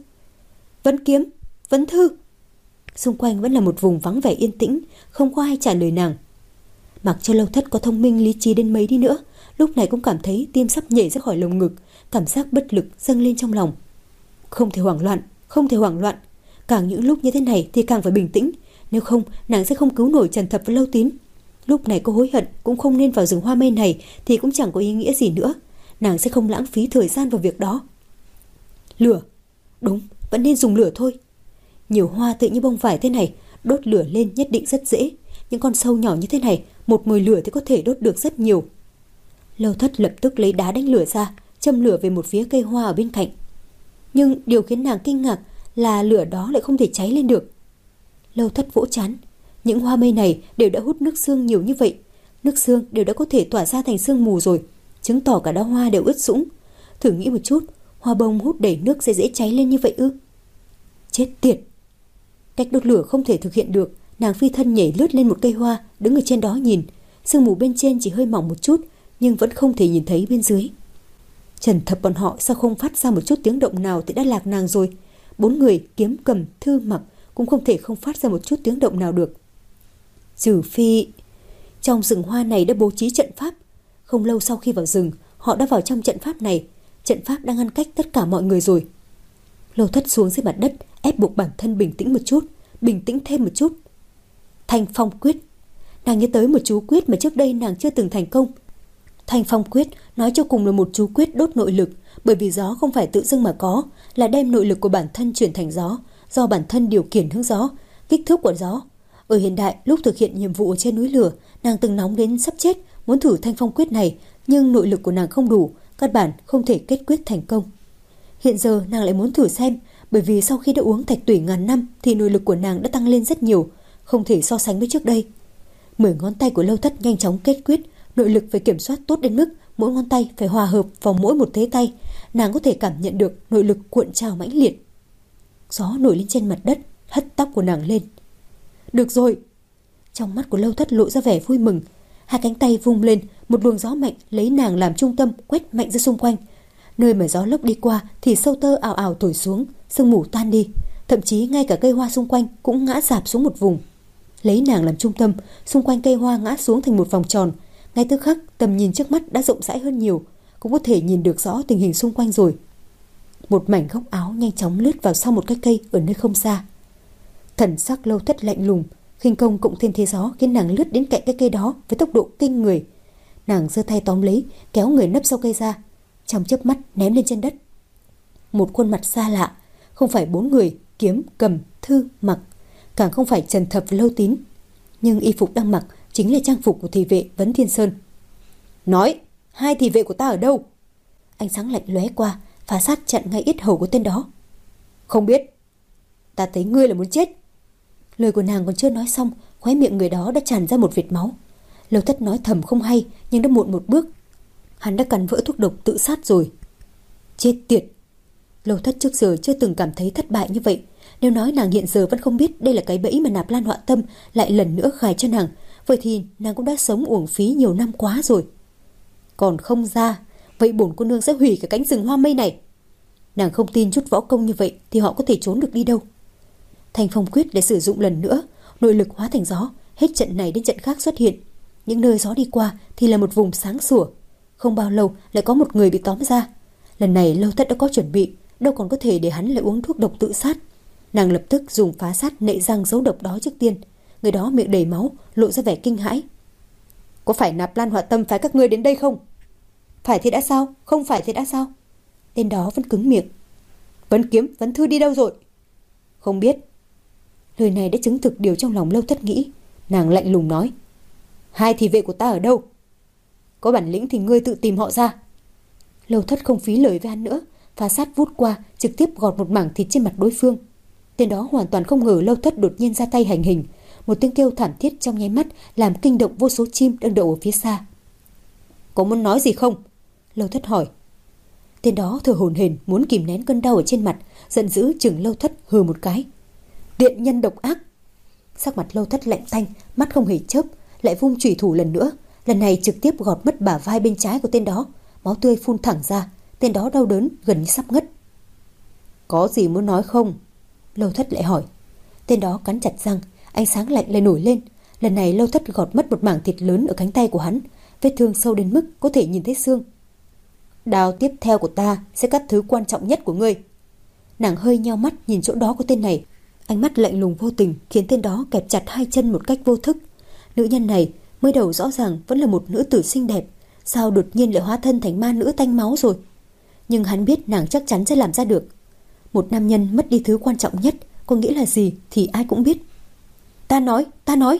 S1: Vấn Kiếm, Vấn Thư. Xung quanh vẫn là một vùng vắng vẻ yên tĩnh, không có ai trả lời nàng. Mặc cho Lâu Thất có thông minh lý trí đến mấy đi nữa, lúc này cũng cảm thấy tim sắp nhảy ra khỏi lồng ngực, cảm giác bất lực dâng lên trong lòng. Không thể hoảng loạn, không thể hoảng loạn. Càng những lúc như thế này thì càng phải bình tĩnh, nếu không nàng sẽ không cứu nổi Trần Thập và Lâu Tín. Lúc này cô hối hận cũng không nên vào rừng hoa mây này thì cũng chẳng có ý nghĩa gì nữa. Nàng sẽ không lãng phí thời gian vào việc đó. Lửa, đúng, vẫn nên dùng lửa thôi. Nhiều hoa tự như bông vải thế này, đốt lửa lên nhất định rất dễ. Những con sâu nhỏ như thế này, một mồi lửa thì có thể đốt được rất nhiều. Lâu Thất lập tức lấy đá đánh lửa ra, châm lửa về một phía cây hoa ở bên cạnh. Nhưng điều khiến nàng kinh ngạc là lửa đó lại không thể cháy lên được. Lâu Thất vỗ trán. Những hoa mây này đều đã hút nước sương nhiều như vậy, nước sương đều đã có thể tỏa ra thành sương mù rồi, chứng tỏ cả đóa hoa đều ướt sũng. Thử nghĩ một chút, hoa bông hút đầy nước sẽ dễ cháy lên như vậy ư? Chết tiệt! Cách đốt lửa không thể thực hiện được. Nàng phi thân nhảy lướt lên một cây hoa, đứng ở trên đó nhìn. Sương mù bên trên chỉ hơi mỏng một chút, nhưng vẫn không thể nhìn thấy bên dưới. Trần Thập bọn họ sao không phát ra một chút tiếng động nào thì đã lạc nàng rồi. Bốn người Kiếm, Cầm, Thư, Mặc cũng không thể không phát ra một chút tiếng động nào được. Trừ phi trong rừng hoa này đã bố trí trận pháp. Không lâu sau khi vào rừng, họ đã vào trong trận pháp này. Trận pháp đang ngăn cách tất cả mọi người rồi. Lâu Thất xuống dưới mặt đất, ép buộc bản thân bình tĩnh một chút, bình tĩnh thêm một chút. Thanh Phong Quyết. Nàng nhớ tới một chú quyết mà trước đây nàng chưa từng thành công. Thanh Phong Quyết nói cho cùng là một chú quyết đốt nội lực, bởi vì gió không phải tự dưng mà có, là đem nội lực của bản thân chuyển thành gió, do bản thân điều khiển hướng gió, kích thước của gió. Ở hiện đại, lúc thực hiện nhiệm vụ ở trên núi lửa, nàng từng nóng đến sắp chết, muốn thử Thanh Phong Quyết này, nhưng nội lực của nàng không đủ, căn bản không thể kết quyết thành công. Hiện giờ nàng lại muốn thử xem, bởi vì sau khi đã uống thạch tủy ngàn năm thì nội lực của nàng đã tăng lên rất nhiều, không thể so sánh với trước đây. Mười ngón tay của Lâu Thất nhanh chóng kết quyết, nội lực phải kiểm soát tốt đến mức mỗi ngón tay phải hòa hợp vào mỗi một thế tay. Nàng có thể cảm nhận được nội lực cuộn trào mãnh liệt. Gió nổi lên trên mặt đất, hất tóc của nàng lên. Được rồi. Trong mắt của Lâu Thất lộ ra vẻ vui mừng. Hai cánh tay vung lên, một luồng gió mạnh lấy nàng làm trung tâm quét mạnh ra xung quanh. Nơi mà gió lốc đi qua thì sâu tơ ào ào thổi xuống, sương mù tan đi, thậm chí ngay cả cây hoa xung quanh cũng ngã rạp xuống một vùng. Lấy nàng làm trung tâm, xung quanh cây hoa ngã xuống thành một vòng tròn. Ngay tức khắc, tầm nhìn trước mắt đã rộng rãi hơn nhiều, cũng có thể nhìn được rõ tình hình xung quanh rồi. Một mảnh góc áo nhanh chóng lướt vào sau một cái cây ở nơi không xa. Thần sắc Lâu Thất lạnh lùng, khinh công cộng thêm thế gió khiến nàng lướt đến cạnh cái cây đó với tốc độ kinh người. Nàng giơ tay tóm lấy, kéo người nấp sau cây ra, trong chớp mắt ném lên trên đất. Một khuôn mặt xa lạ, không phải bốn người Kiếm, Cầm, Thư, Mặc, càng không phải Trần Thập và Lâu Tín, nhưng y phục đang mặc chính là trang phục của thị vệ Vấn Thiên Sơn. Nói, hai thị vệ của ta ở đâu? Ánh sáng lạnh lóe qua, phá sát chặn ngay yết hầu của tên đó. Không biết. Ta thấy ngươi là muốn chết. Lời của nàng còn chưa nói xong, khóe miệng người đó đã tràn ra một vệt máu. Lâu Thất nói thầm không hay, nhưng đã muộn một bước. Hắn đã cắn vỡ thuốc độc tự sát rồi. Chết tiệt. Lâu Thất trước giờ chưa từng cảm thấy thất bại như vậy. Nếu nói nàng hiện giờ vẫn không biết đây là cái bẫy mà Nạp Lan Họa Tâm lại lần nữa gài cho nàng, vậy thì nàng cũng đã sống uổng phí nhiều năm quá rồi. Còn không ra, vậy bổn cô nương sẽ hủy cả cánh rừng hoa mây này. Nàng không tin chút võ công như vậy thì họ có thể trốn được đi đâu. Thanh phong quyết để sử dụng lần nữa, nội lực hóa thành gió, hết trận này đến trận khác xuất hiện. Những nơi gió đi qua thì là một vùng sáng sủa. Không bao lâu lại có một người bị tóm ra. Lần này Lâu Thất đã có chuẩn bị, đâu còn có thể để hắn lại uống thuốc độc tự sát. Nàng lập tức dùng phá sát nệ răng giấu độc đó trước tiên. Người đó miệng đầy máu, lộ ra vẻ kinh hãi. Có phải Nạp Lan Họa Tâm phái các ngươi đến đây không? Phải thì đã sao? Không phải thì đã sao? Tên đó vẫn cứng miệng. Vấn Kiếm, Vấn Thư đi đâu rồi? Không biết. Lời này đã chứng thực điều trong lòng Lâu Thất nghĩ. Nàng lạnh lùng nói. Hai thị vệ của ta ở đâu? Có bản lĩnh thì ngươi tự tìm họ ra. Lâu Thất không phí lời với hắn nữa, phá sát vút qua, trực tiếp gọt một mảng thịt trên mặt đối phương. Tên đó hoàn toàn không ngờ Lâu Thất đột nhiên ra tay hành hình. Một tiếng kêu thảm thiết trong nháy mắt làm kinh động vô số chim đang đậu ở phía xa. Có muốn nói gì không? Lâu Thất hỏi. Tên đó thở hổn hển muốn kìm nén cơn đau ở trên mặt, giận dữ chừng Lâu Thất hừ một cái. Tiện nhân độc ác. Sắc mặt Lâu Thất lạnh tanh, mắt không hề chớp, lại vung chủy thủ lần nữa, lần này trực tiếp gọt mất bả vai bên trái của tên đó, máu tươi phun thẳng ra. Tên đó đau đớn gần như sắp ngất. Có gì muốn nói không? Lâu Thất lại hỏi. Tên đó cắn chặt răng, ánh sáng lạnh lại nổi lên. Lần này Lâu Thất gọt mất một mảng thịt lớn ở cánh tay của hắn, vết thương sâu đến mức có thể nhìn thấy xương. Đao tiếp theo của ta sẽ cắt thứ quan trọng nhất của ngươi. Nàng hơi nheo mắt nhìn chỗ đó của tên này, ánh mắt lạnh lùng vô tình khiến tên đó kẹp chặt hai chân một cách vô thức. Nữ nhân này mới đầu rõ ràng vẫn là một nữ tử xinh đẹp, sao đột nhiên lại hóa thân thành ma nữ tanh máu rồi? Nhưng hắn biết nàng chắc chắn sẽ làm ra được. Một nam nhân mất đi thứ quan trọng nhất có nghĩa là gì thì ai cũng biết. Ta nói, ta nói.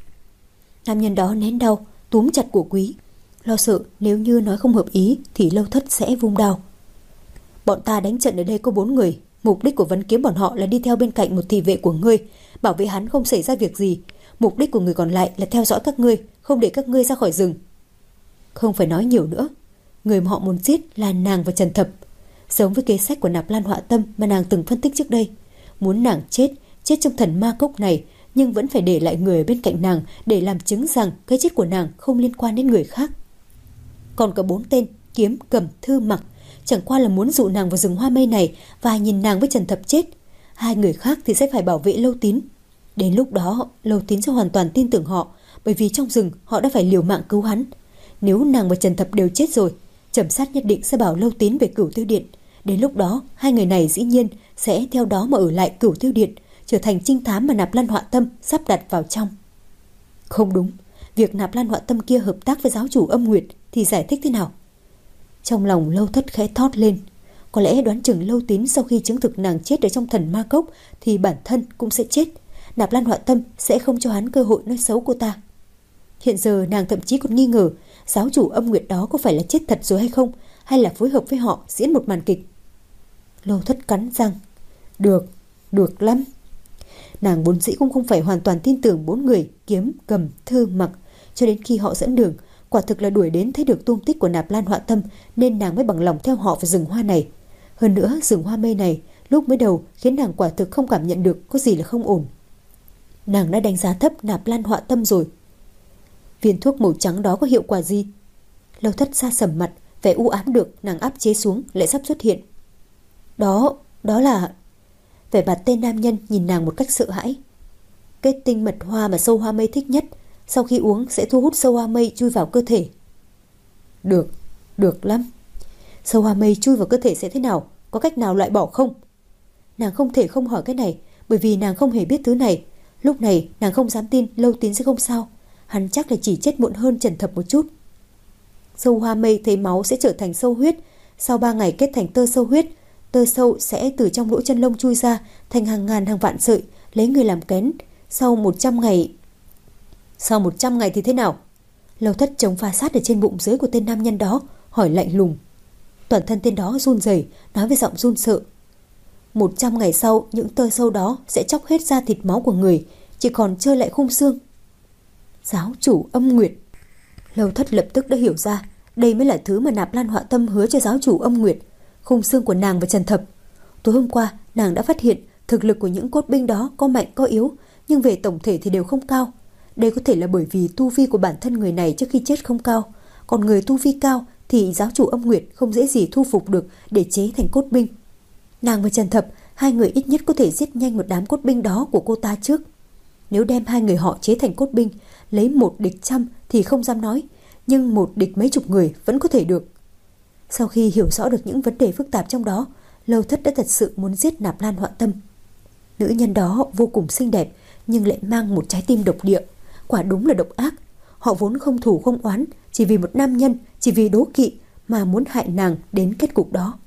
S1: Nam nhân đó nén đau, túm chặt cổ Quý, lo sợ nếu như nói không hợp ý thì Lâu Thất sẽ vung đao. Bọn ta đánh trận ở đây có bốn người. Mục đích của Vấn Kiếm bọn họ là đi theo bên cạnh một thị vệ của ngươi, bảo vệ hắn không xảy ra việc gì. Mục đích của người còn lại là theo dõi các ngươi, không để các ngươi ra khỏi rừng. Không phải nói nhiều nữa. Người mà họ muốn giết là nàng và Trần Thập. Giống với kế sách của Nạp Lan Họa Tâm mà nàng từng phân tích trước đây. Muốn nàng chết, chết trong thần ma cốc này, nhưng vẫn phải để lại người bên cạnh nàng để làm chứng rằng cái chết của nàng không liên quan đến người khác. Còn cả bốn tên Kiếm, Cầm, Thư, Mặc chẳng qua là muốn dụ nàng vào rừng hoa mây này và nhìn nàng với Trần Thập chết. Hai người khác thì sẽ phải bảo vệ Lâu Tín. Đến lúc đó Lâu Tín sẽ hoàn toàn tin tưởng họ, bởi vì trong rừng họ đã phải liều mạng cứu hắn. Nếu nàng và Trần Thập đều chết rồi, Trầm Sát nhất định sẽ bảo Lâu Tín về Cửu Tiêu Điện. Đến lúc đó hai người này dĩ nhiên sẽ theo đó mà ở lại Cửu Tiêu Điện, trở thành trinh thám mà Nạp Lan Họa Tâm sắp đặt vào trong. Không đúng, việc Nạp Lan Họa Tâm kia hợp tác với giáo chủ Âm Nguyệt thì giải thích thế nào? Trong lòng Lâu Thất khẽ thót lên. Có lẽ đoán chừng Lâu Tín sau khi chứng thực nàng chết ở trong thần ma cốc thì bản thân cũng sẽ chết. Nạp Lan Họa Tâm sẽ không cho hắn cơ hội nói xấu cô ta. Hiện giờ nàng thậm chí còn nghi ngờ giáo chủ Âm Nguyệt đó có phải là chết thật rồi hay không, hay là phối hợp với họ diễn một màn kịch. Lâu Thất cắn răng. Được, được lắm. Nàng vốn dĩ cũng không phải hoàn toàn tin tưởng bốn người Kiếm, Cầm, Thư, Mặc, cho đến khi họ dẫn đường, quả thực là đuổi đến thấy được tung tích của Nạp Lan Họa Tâm, nên nàng mới bằng lòng theo họ vào rừng hoa này. Hơn nữa, rừng hoa mây này lúc mới đầu khiến nàng quả thực không cảm nhận được có gì là không ổn. Nàng đã đánh giá thấp Nạp Lan Họa Tâm rồi. Viên thuốc màu trắng đó có hiệu quả gì? Lâu Thất xa sầm mặt, vẻ u ám được nàng áp chế xuống lại sắp xuất hiện. Đó, đó là... Vẻ mặt tên nam nhân nhìn nàng một cách sợ hãi. Kết tinh mật hoa mà sâu hoa mây thích nhất, sau khi uống sẽ thu hút sâu hoa mây chui vào cơ thể. Được, được lắm. Sâu hoa mây chui vào cơ thể sẽ thế nào? Có cách nào loại bỏ không? Nàng không thể không hỏi cái này, bởi vì nàng không hề biết thứ này. Lúc này nàng không dám tin Lâu Tín sẽ không sao. Hắn chắc là chỉ chết muộn hơn Trần Thập một chút. Sâu hoa mây thấy máu sẽ trở thành sâu huyết. Sau ba ngày kết thành tơ sâu huyết, tơ sâu sẽ từ trong lỗ chân lông chui ra thành hàng ngàn hàng vạn sợi, lấy người làm kén. Sau một trăm ngày... Sau một trăm ngày thì thế nào? Lâu Thất chống pha sát ở trên bụng dưới của tên nam nhân đó, hỏi lạnh lùng. Toàn thân tên đó run rẩy, nói với giọng run sợ. Một trăm ngày sau, những tơ sâu đó sẽ chóc hết ra thịt máu của người, chỉ còn trơ lại khung xương. Giáo chủ Âm Nguyệt. Lâu Thất lập tức đã hiểu ra, đây mới là thứ mà Nạp Lan Họa Tâm hứa cho giáo chủ Âm Nguyệt, khung xương của nàng và Trần Thập. Tối hôm qua, nàng đã phát hiện thực lực của những cốt binh đó có mạnh có yếu, nhưng về tổng thể thì đều không cao. Đây có thể là bởi vì tu vi của bản thân người này trước khi chết không cao, còn người tu vi cao thì giáo chủ Âm Nguyệt không dễ gì thu phục được để chế thành cốt binh. Nàng và Trần Thập, hai người ít nhất có thể giết nhanh một đám cốt binh đó của cô ta trước. Nếu đem hai người họ chế thành cốt binh, lấy một địch trăm thì không dám nói, nhưng một địch mấy chục người vẫn có thể được. Sau khi hiểu rõ được những vấn đề phức tạp trong đó, Lâu Thất đã thật sự muốn giết Nạp Lan Họa Tâm. Nữ nhân đó vô cùng xinh đẹp, nhưng lại mang một trái tim độc địa, quả đúng là độc ác. Họ vốn không thù không oán, chỉ vì một nam nhân, chỉ vì đố kỵ mà muốn hại nàng đến kết cục đó.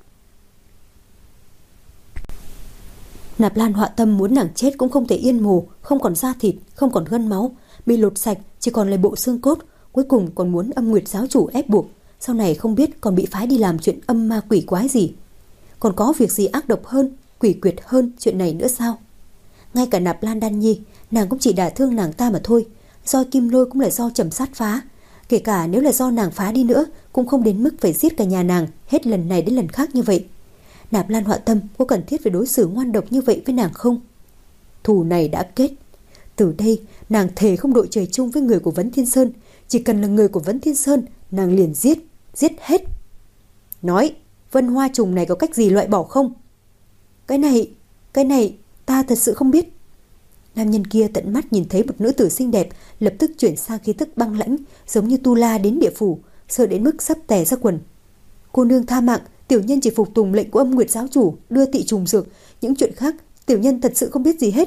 S1: Nạp Lan Họa Tâm muốn nàng chết cũng không thể yên mù, không còn da thịt, không còn gân máu, bị lột sạch, chỉ còn lại bộ xương cốt, cuối cùng còn muốn Âm Nguyệt giáo chủ ép buộc, sau này không biết còn bị phái đi làm chuyện âm ma quỷ quái gì. Còn có việc gì ác độc hơn, quỷ quyệt hơn chuyện này nữa sao? Ngay cả Nạp Lan Đan Nhi, nàng cũng chỉ đả thương nàng ta mà thôi, roi kim lôi cũng là do Trầm Sát phá, kể cả nếu là do nàng phá đi nữa cũng không đến mức phải giết cả nhà nàng hết lần này đến lần khác như vậy. Nạp Lan Họa Tâm có cần thiết phải đối xử ngoan độc như vậy với nàng không? Thù này đã kết. Từ đây nàng thề không đội trời chung với người của Vấn Thiên Sơn. Chỉ cần là người của Vấn Thiên Sơn, nàng liền giết, giết hết. Nói, vân hoa trùng này có cách gì loại bỏ không? Cái này, cái này ta thật sự không biết. Nam nhân kia tận mắt nhìn thấy một nữ tử xinh đẹp, lập tức chuyển sang khí tức băng lãnh, giống như tu la đến địa phủ, sợ đến mức sắp tè ra quần. Cô nương tha mạng, tiểu nhân chỉ phục tùng lệnh của Âm Nguyệt giáo chủ đưa tị trùng dược, những chuyện khác tiểu nhân thật sự không biết gì hết.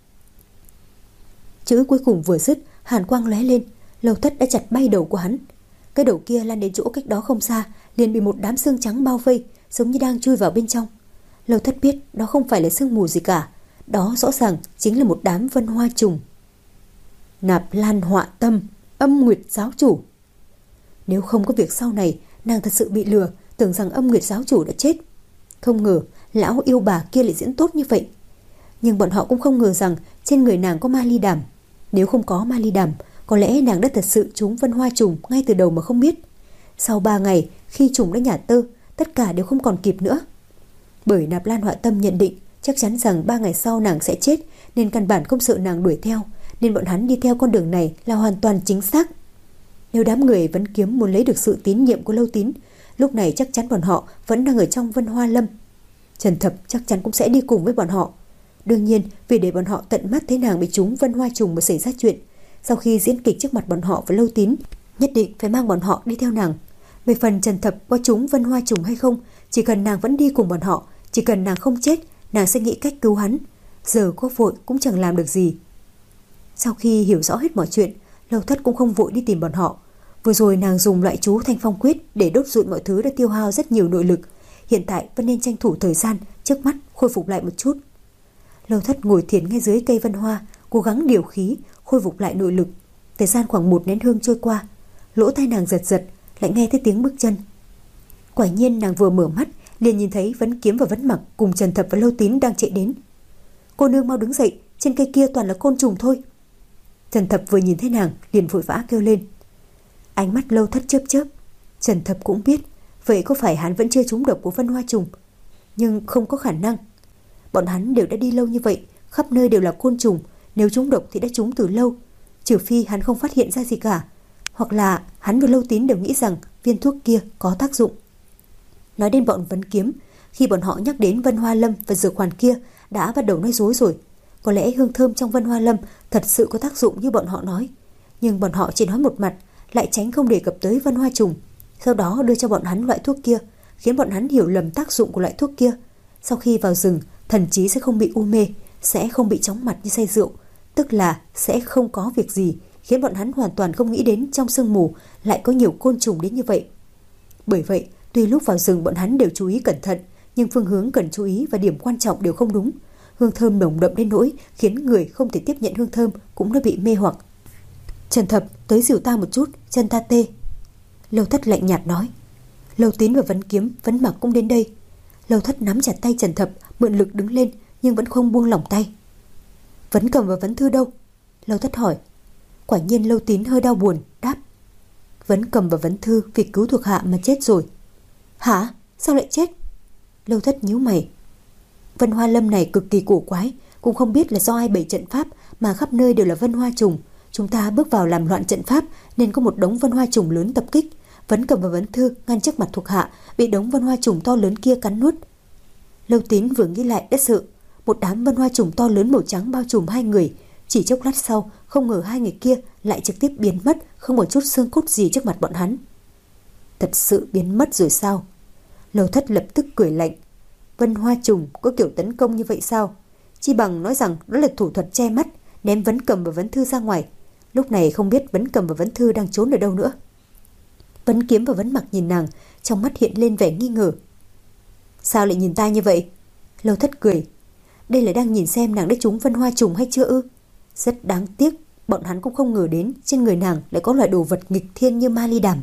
S1: Chữ cuối cùng vừa dứt, hàn quang lóe lên, Lâu Thất đã chặt bay đầu của hắn. Cái đầu kia lan đến chỗ cách đó không xa, liền bị một đám xương trắng bao vây, giống như đang chui vào bên trong. Lâu Thất biết đó không phải là sương mù gì cả, đó rõ ràng chính là một đám vân hoa trùng. Nạp Lan Họa Tâm, Âm Nguyệt giáo chủ. Nếu không có việc sau này, nàng thật sự bị lừa, tưởng rằng Âm Nguyệt giáo chủ đã chết. Không ngờ lão yêu bà kia lại diễn tốt như vậy. Nhưng bọn họ cũng không ngờ rằng trên người nàng có ma ly đàm. Nếu không có ma ly đàm, có lẽ nàng đã thật sự trúng vân hoa trùng ngay từ đầu mà không biết. Sau ba ngày, khi trùng đã nhả tơ, tất cả đều không còn kịp nữa. Bởi Nạp Lan Họa Tâm nhận định chắc chắn rằng ba ngày sau nàng sẽ chết, nên căn bản không sợ nàng đuổi theo, nên bọn hắn đi theo con đường này là hoàn toàn chính xác. Nếu đám người Vấn Kiếm muốn lấy được sự tín nhiệm của Lâu Tín, lúc này chắc chắn bọn họ vẫn đang ở trong Vân Hoa Lâm. Trần Thập chắc chắn cũng sẽ đi cùng với bọn họ. Đương nhiên, vì để bọn họ tận mắt thấy nàng bị trúng vân hoa trùng mà xảy ra chuyện, sau khi diễn kịch trước mặt bọn họ và Lâu Tín, nhất định phải mang bọn họ đi theo nàng. Về phần Trần Thập có trúng vân hoa trùng hay không, chỉ cần nàng vẫn đi cùng bọn họ, chỉ cần nàng không chết, nàng sẽ nghĩ cách cứu hắn. Giờ có vội cũng chẳng làm được gì. Sau khi hiểu rõ hết mọi chuyện, Lâu Thất cũng không vội đi tìm bọn họ. Vừa rồi nàng dùng loại chú Thanh Phong Quyết để đốt rụi mọi thứ đã tiêu hao rất nhiều nội lực. Hiện tại vẫn nên tranh thủ thời gian trước mắt khôi phục lại một chút. Lâu Thất ngồi thiền ngay dưới cây vân hoa, cố gắng điều khí, khôi phục lại nội lực. Thời gian khoảng một nén hương trôi qua, lỗ tai nàng giật giật, lại nghe thấy tiếng bước chân. Quả nhiên nàng vừa mở mắt, liền nhìn thấy Vấn Kiếm và Vấn Mặc cùng Trần Thập và Lâu Tín đang chạy đến. Cô nương mau đứng dậy, trên cây kia toàn là côn trùng thôi. Trần Thập vừa nhìn thấy nàng liền vội vã kêu lên. Ánh mắt Lâu Thất chớp chớp. Trần Thập cũng biết, vậy có phải hắn vẫn chưa trúng độc của Vân Hoa trùng? Nhưng không có khả năng. Bọn hắn đều đã đi lâu như vậy, khắp nơi đều là côn trùng, nếu trúng độc thì đã trúng từ lâu, trừ phi hắn không phát hiện ra gì cả, hoặc là hắn và Lâu Tín đều nghĩ rằng viên thuốc kia có tác dụng. Nói đến bọn Vấn Kiếm, khi bọn họ nhắc đến Vân Hoa Lâm và dược hoàn kia đã bắt đầu nói dối rồi. Có lẽ hương thơm trong Vân Hoa Lâm thật sự có tác dụng như bọn họ nói, nhưng bọn họ chỉ nói một mặt, lại tránh không đề cập tới Vân Hoa trùng, sau đó đưa cho bọn hắn loại thuốc kia, khiến bọn hắn hiểu lầm tác dụng của loại thuốc kia. Sau khi vào rừng, thần trí sẽ không bị u mê, sẽ không bị chóng mặt như say rượu, tức là sẽ không có việc gì, khiến bọn hắn hoàn toàn không nghĩ đến trong sương mù lại có nhiều côn trùng đến như vậy. Bởi vậy, tuy lúc vào rừng bọn hắn đều chú ý cẩn thận, nhưng phương hướng cần chú ý và điểm quan trọng đều không đúng. Hương thơm nồng đậm đến nỗi khiến người không thể tiếp nhận hương thơm cũng đã bị mê hoặc. Trần Thập, tới dìu ta một chút, chân ta tê. Lâu Thất lạnh nhạt nói. Lâu Tín và Vấn Kiếm, Vấn Mặc cũng đến đây. Lâu Thất nắm chặt tay Trần Thập, mượn lực đứng lên nhưng vẫn không buông lỏng tay. Vấn Cầm và Vấn Thư đâu? Lâu Thất hỏi. Quả nhiên Lâu Tín hơi đau buồn, đáp. Vấn Cầm và Vấn Thư vì cứu thuộc hạ mà chết rồi. Hả? Sao lại chết? Lâu Thất nhíu mày. Vân Hoa Lâm này cực kỳ cổ quái, cũng không biết là do ai bày trận pháp mà khắp nơi đều là vân hoa trùng. Chúng ta bước vào làm loạn trận pháp nên có một đống vân hoa trùng lớn tập kích. Vấn Cầm và Vấn Thư ngăn trước mặt thuộc hạ, bị đống vân hoa trùng to lớn kia cắn nuốt. Lâu Tín vừa nghĩ lại đã sợ, một đám vân hoa trùng to lớn màu trắng bao trùm hai người. Chỉ chốc lát sau, không ngờ hai người kia lại trực tiếp biến mất, không một chút xương cốt gì trước mặt bọn hắn. Thật sự biến mất rồi sao? Lâu Thất lập tức cười lạnh. Vân hoa trùng có kiểu tấn công như vậy sao? Chi bằng nói rằng đó là thủ thuật che mắt, ném Vấn Cầm và Vấn Thư ra ngoài. Lúc này không biết Vấn Cầm và Vấn Thư đang trốn ở đâu nữa. Vấn Kiếm và Vấn Mặc nhìn nàng, trong mắt hiện lên vẻ nghi ngờ. Sao lại nhìn ta như vậy? Lâu Thất cười. Đây là đang nhìn xem nàng đã trúng vân hoa trùng hay chưa ư? Rất đáng tiếc, bọn hắn cũng không ngờ đến trên người nàng lại có loại đồ vật nghịch thiên như ma ly đàm.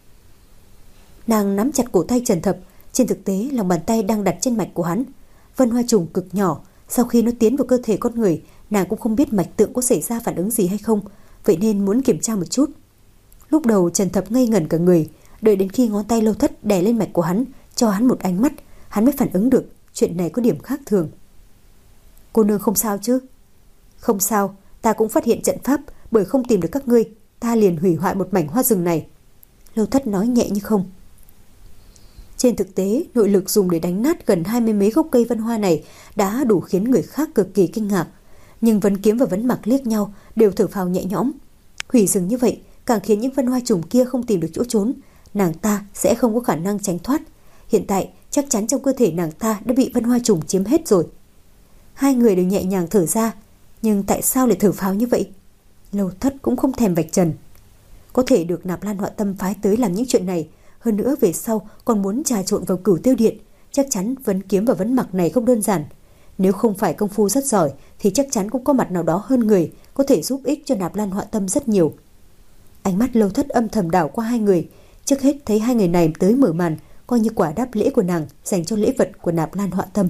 S1: Nàng nắm chặt cổ tay Trần Thập, trên thực tế lòng bàn tay đang đặt trên mạch của hắn. Vân hoa trùng cực nhỏ, sau khi nó tiến vào cơ thể con người, nàng cũng không biết mạch tượng có xảy ra phản ứng gì hay không, vậy nên muốn kiểm tra một chút. Lúc đầu Trần Thập ngây ngẩn cả người, đợi đến khi ngón tay Lâu Thất đè lên mạch của hắn, cho hắn một ánh mắt, hắn mới phản ứng được chuyện này có điểm khác thường. Cô nương không sao chứ? Không sao, ta cũng phát hiện trận pháp, bởi không tìm được các ngươi, ta liền hủy hoại một mảnh hoa rừng này. Lâu Thất nói nhẹ như không. Trên thực tế, nội lực dùng để đánh nát gần hai mươi mấy gốc cây vân hoa này đã đủ khiến người khác cực kỳ kinh ngạc. Nhưng Vấn Kiếm và Vấn Mặc liếc nhau, đều thở phào nhẹ nhõm. Hủy rừng như vậy, càng khiến những vân hoa trùng kia không tìm được chỗ trốn, nàng ta sẽ không có khả năng tránh thoát. Hiện tại, chắc chắn trong cơ thể nàng ta đã bị vân hoa trùng chiếm hết rồi. Hai người đều nhẹ nhàng thở ra, nhưng tại sao lại thở phào như vậy? Lâu Thất cũng không thèm vạch trần. Có thể được Nạp Lan Họa Tâm phái tới làm những chuyện này, hơn nữa về sau còn muốn trà trộn vào Cửu Tiêu Điện, chắc chắn Vấn Kiếm và Vấn Mặc này không đơn giản. Nếu không phải công phu rất giỏi thì chắc chắn cũng có mặt nào đó hơn người, có thể giúp ích cho Nạp Lan Họa Tâm rất nhiều. Ánh mắt Lâu Thất âm thầm đảo qua hai người, trước hết thấy hai người này tới mở màn, coi như quả đáp lễ của nàng dành cho lễ vật của Nạp Lan Họa Tâm.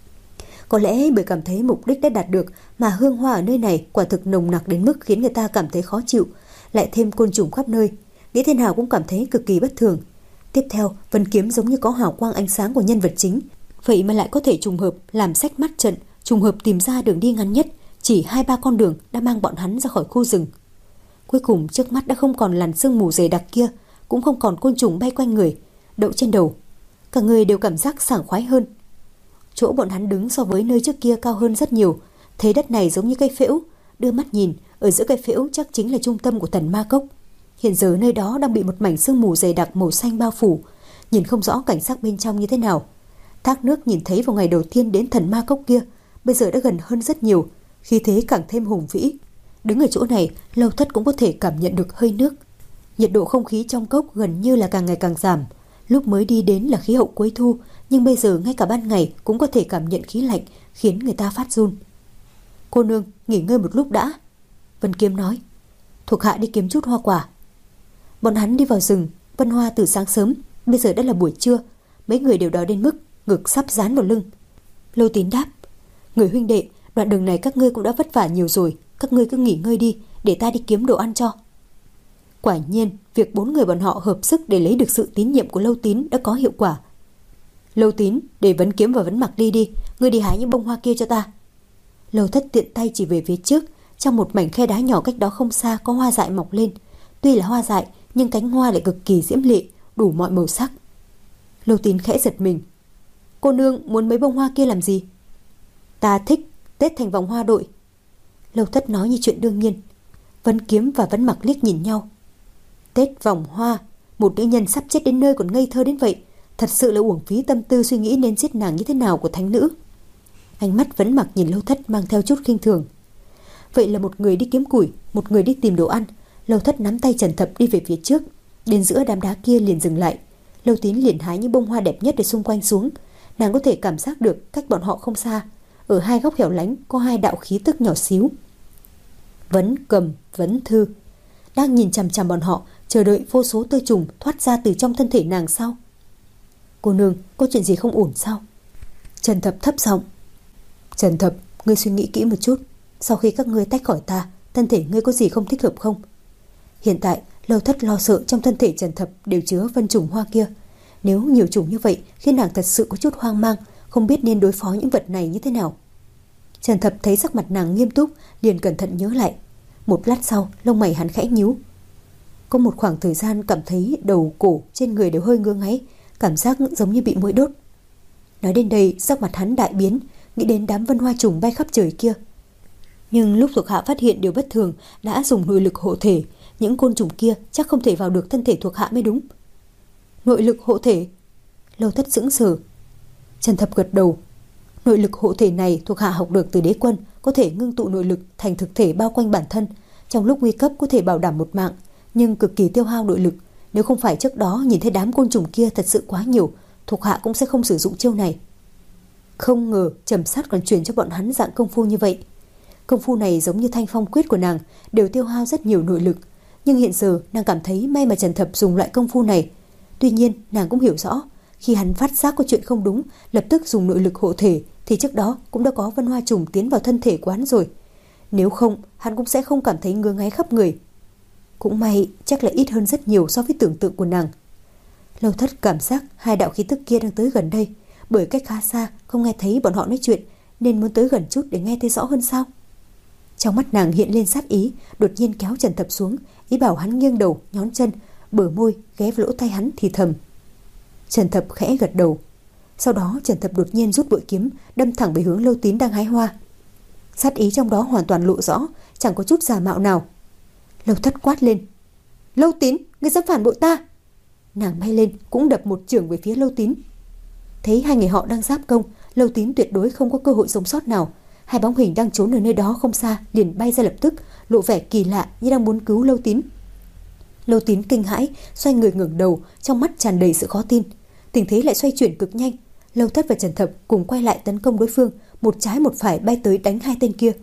S1: Có lẽ bởi cảm thấy mục đích đã đạt được mà hương hoa ở nơi này quả thực nồng nặc đến mức khiến người ta cảm thấy khó chịu, lại thêm côn trùng khắp nơi, nghĩ thế nào cũng cảm thấy cực kỳ bất thường. Tiếp theo, Vấn Kiếm giống như có hào quang ánh sáng của nhân vật chính, vậy mà lại có thể trùng hợp làm sách mắt trận, trùng hợp tìm ra đường đi ngắn nhất, chỉ hai ba con đường đã mang bọn hắn ra khỏi khu rừng. Cuối cùng trước mắt đã không còn làn sương mù dày đặc kia, cũng không còn côn trùng bay quanh người, đậu trên đầu. Cả người đều cảm giác sảng khoái hơn. Chỗ bọn hắn đứng so với nơi trước kia cao hơn rất nhiều, thế đất này giống như cây phễu, đưa mắt nhìn, ở giữa cây phễu chắc chính là trung tâm của Thần Ma Cốc. Hiện giờ nơi đó đang bị một mảnh sương mù dày đặc màu xanh bao phủ, nhìn không rõ cảnh sắc bên trong như thế nào. Thác nước nhìn thấy vào ngày đầu tiên đến Thần Ma Cốc kia, bây giờ đã gần hơn rất nhiều, khí thế càng thêm hùng vĩ. Đứng ở chỗ này, Lâu Thất cũng có thể cảm nhận được hơi nước. Nhiệt độ không khí trong cốc gần như là càng ngày càng giảm. Lúc mới đi đến là khí hậu cuối thu, nhưng bây giờ ngay cả ban ngày cũng có thể cảm nhận khí lạnh, khiến người ta phát run. Cô nương, nghỉ ngơi một lúc đã. Vân Kiếm nói. Thuộc hạ đi kiếm chút hoa quả. Bọn hắn đi vào rừng, vân hoa từ sáng sớm, bây giờ đã là buổi trưa. Mấy người đều đói đến mức ngực sắp dán vào lưng. Lâu Tín đáp. Người huynh đệ, Đoạn đường này các ngươi cũng đã vất vả nhiều rồi, các ngươi cứ nghỉ ngơi đi, để ta đi kiếm đồ ăn cho. Quả nhiên, việc bốn người bọn họ hợp sức để lấy được sự tín nhiệm của Lâu Tín đã có hiệu quả. Lâu Tín, để Vấn Kiếm và Vấn Mặc đi đi, ngươi đi hái những bông hoa kia cho ta. Lâu Thất tiện tay chỉ về phía trước, trong một mảnh khe đá nhỏ cách đó không xa có hoa dại mọc lên. Tuy là hoa dại, nhưng cánh hoa lại cực kỳ diễm lệ, đủ mọi màu sắc. Lâu Tín khẽ giật mình. Cô nương muốn mấy bông hoa kia làm gì? Ta thích tết thành vòng hoa đội. Lâu Thất nói như chuyện đương nhiên. Vấn Kiếm và Vấn Mặc liếc nhìn nhau. Tết vòng hoa, một nữ nhân sắp chết đến nơi còn ngây thơ đến vậy, thật sự là uổng phí tâm tư suy nghĩ nên giết nàng như thế nào của thánh nữ. Ánh mắt Vấn Mặc nhìn Lâu Thất mang theo chút khinh thường. Vậy là một người đi kiếm củi, một người đi tìm đồ ăn. Lâu Thất nắm tay Trần Thập đi về phía trước, đến giữa đám đá kia liền dừng lại. Lâu Tín liền hái những bông hoa đẹp nhất để xung quanh xuống. Nàng có thể cảm giác được cách bọn họ không xa, ở hai góc hẻo lánh có hai đạo khí tức nhỏ xíu. Vấn Cầm, Vấn Thư đang nhìn chằm chằm bọn họ, chờ đợi vô số tơ trùng thoát ra từ trong thân thể nàng sao? Cô nương, có chuyện gì không ổn sao? Trần Thập thấp giọng. Trần Thập, ngươi suy nghĩ kỹ một chút. Sau khi các ngươi tách khỏi ta, thân thể ngươi có gì không thích hợp không? Hiện tại, Lâu Thất lo sợ trong thân thể Trần Thập đều chứa vân trùng hoa kia. Nếu nhiều trùng như vậy khiến nàng thật sự có chút hoang mang, không biết nên đối phó những vật này như thế nào. Trần Thập thấy sắc mặt nàng nghiêm túc, liền cẩn thận nhớ lại. Một lát sau, lông mày hắn khẽ nhíu. Có một khoảng thời gian cảm thấy đầu cổ trên người đều hơi ngứa ngáy, cảm giác giống như bị muỗi đốt. Nói đến đây, sắc mặt hắn đại biến, nghĩ đến đám vân hoa trùng bay khắp trời kia. Nhưng lúc thuộc hạ phát hiện điều bất thường, đã dùng nội lực hộ thể, những côn trùng kia chắc không thể vào được thân thể thuộc hạ mới đúng. Nội lực hộ thể? Lâu Thất sững sờ. Trần Thập gật đầu. Nội lực hộ thể này thuộc hạ học được từ đế quân, có thể ngưng tụ nội lực thành thực thể bao quanh bản thân, trong lúc nguy cấp có thể bảo đảm một mạng, nhưng cực kỳ tiêu hao nội lực. Nếu không phải trước đó nhìn thấy đám côn trùng kia thật sự quá nhiều, thuộc hạ cũng sẽ không sử dụng chiêu này. Không ngờ Trầm Sát còn truyền cho bọn hắn dạng công phu như vậy. Công phu này giống như Thanh Phong quyết của nàng, đều tiêu hao rất nhiều nội lực, nhưng hiện giờ nàng cảm thấy may mà Trần Thập dùng loại công phu này. Tuy nhiên nàng cũng hiểu rõ, khi hắn phát giác có chuyện không đúng, lập tức dùng nội lực hộ thể, thì trước đó cũng đã có vân hoa trùng tiến vào thân thể của hắn rồi. Nếu không, hắn cũng sẽ không cảm thấy ngứa ngáy khắp người. Cũng may, chắc là ít hơn rất nhiều so với tưởng tượng của nàng. Lâu Thất cảm giác hai đạo khí tức kia đang tới gần đây, bởi cách khá xa không nghe thấy bọn họ nói chuyện, nên muốn tới gần chút để nghe thấy rõ hơn sao. Trong mắt nàng hiện lên sát ý, đột nhiên kéo Trần Thập xuống, ý bảo hắn nghiêng đầu, nhón chân, bờ môi ghé vào lỗ tai hắn thì thầm. Trần Thập khẽ gật đầu. Sau đó Trần Thập đột nhiên rút bội kiếm, đâm thẳng về hướng Lâu Tín đang hái hoa. Sát ý trong đó hoàn toàn lộ rõ, chẳng có chút giả mạo nào. Lâu Thất quát lên. Lâu Tín, ngươi dám phản bội ta! Nàng bay lên cũng đập một chưởng về phía Lâu Tín. Thấy hai người họ đang giáp công, Lâu Tín tuyệt đối không có cơ hội sống sót nào. Hai bóng hình đang trốn ở nơi đó không xa liền bay ra lập tức, lộ vẻ kỳ lạ như đang muốn cứu Lâu Tín. Lâu Tín kinh hãi, xoay người ngẩng đầu, trong mắt tràn đầy sự khó tin. Tình thế lại xoay chuyển cực nhanh. Lâu Thất và Trần Thập cùng quay lại tấn công đối phương, một trái một phải bay tới đánh hai tên kia.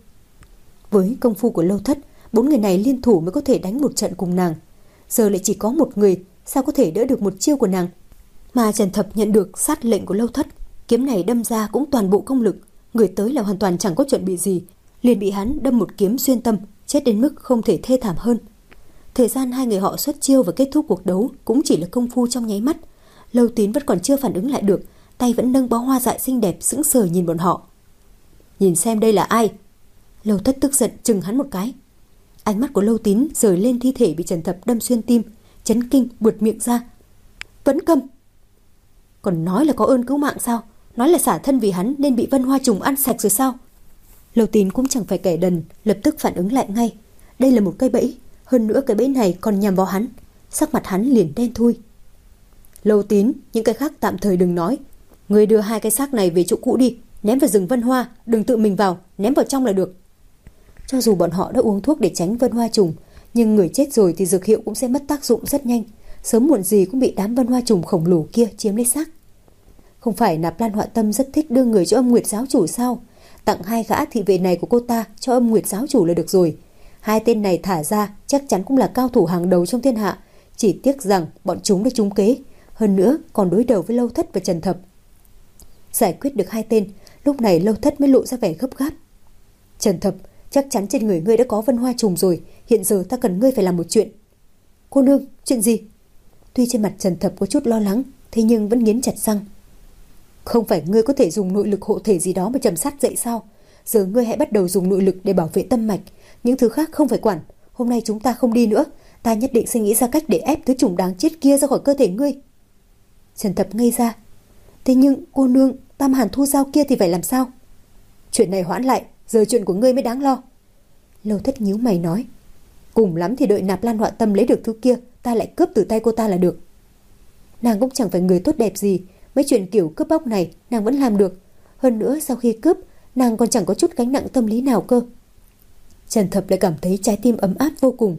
S1: Với công phu của Lâu Thất, bốn người này liên thủ mới có thể đánh một trận cùng nàng. Giờ lại chỉ có một người, sao có thể đỡ được một chiêu của nàng? Mà Trần Thập nhận được sát lệnh của Lâu Thất, kiếm này đâm ra cũng toàn bộ công lực, người tới là hoàn toàn chẳng có chuẩn bị gì, liền bị hắn đâm một kiếm xuyên tâm, chết đến mức không thể thê thảm hơn. Thời gian hai người họ xuất chiêu và kết thúc cuộc đấu cũng chỉ là công phu trong nháy mắt. Lâu Tín vẫn còn chưa phản ứng lại được, tay vẫn nâng bó hoa dại xinh đẹp sững sờ nhìn bọn họ. Nhìn xem đây là ai? Lâu Thất tức giận chừng hắn một cái. Ánh mắt của Lâu Tín rời lên thi thể bị Trần Thập đâm xuyên tim, chấn kinh buột miệng ra. Vẫn Cầm! Còn nói là có ơn cứu mạng sao? Nói là xả thân vì hắn nên bị vân hoa trùng ăn sạch rồi sao? Lâu Tín cũng chẳng phải kẻ đần, lập tức phản ứng lại ngay. Đây là một cây bẫy, hơn nữa cái bẫy này còn nhằm vào hắn. Sắc mặt hắn liền đen thui. Lâu Tín, những cái khác tạm thời đừng nói. Người đưa hai cái xác này về chỗ cũ đi, ném vào rừng vân hoa, đừng tự mình vào, ném vào trong là được. Cho dù bọn họ đã uống thuốc để tránh vân hoa trùng, nhưng người chết rồi thì dược hiệu cũng sẽ mất tác dụng rất nhanh, sớm muộn gì cũng bị đám vân hoa trùng khổng lồ kia chiếm lấy xác. Không phải Nạp Lan Họa Tâm rất thích đưa người cho Âm Nguyệt giáo chủ sao? Tặng hai gã thị vệ này của cô ta cho Âm Nguyệt giáo chủ là được rồi. Hai tên này thả ra chắc chắn cũng là cao thủ hàng đầu trong thiên hạ, chỉ tiếc rằng bọn chúng đã trúng kế, hơn nữa còn đối đầu với Lâu Thất và Trần Thập. Giải quyết được hai tên, lúc này Lâu Thất mới lộ ra vẻ gấp gáp. Trần Thập, chắc chắn trên người ngươi đã có vân hoa trùng rồi, hiện giờ ta cần ngươi phải làm một chuyện. Cô nương, chuyện gì? Tuy trên mặt Trần Thập có chút lo lắng, thế nhưng vẫn nghiến chặt răng. Không phải ngươi có thể dùng nội lực hộ thể gì đó mà trầm sát dậy sao? Giờ ngươi hãy bắt đầu dùng nội lực để bảo vệ tâm mạch, những thứ khác không phải quản. Hôm nay chúng ta không đi nữa, ta nhất định sẽ nghĩ ra cách để ép thứ trùng đáng chết kia ra khỏi cơ thể ngươi. Trần Thập ngây ra. Thế nhưng cô nương, Tam Hàn Thu Giao kia thì phải làm sao? Chuyện này hoãn lại, giờ chuyện của ngươi mới đáng lo. Lâu Thất nhíu mày nói. Cùng lắm thì đợi Nạp Lan Họa Tâm lấy được thứ kia, ta lại cướp từ tay cô ta là được. Nàng cũng chẳng phải người tốt đẹp gì, mấy chuyện kiểu cướp bóc này nàng vẫn làm được. Hơn nữa sau khi cướp, nàng còn chẳng có chút gánh nặng tâm lý nào cơ. Trần Thập lại cảm thấy trái tim ấm áp vô cùng.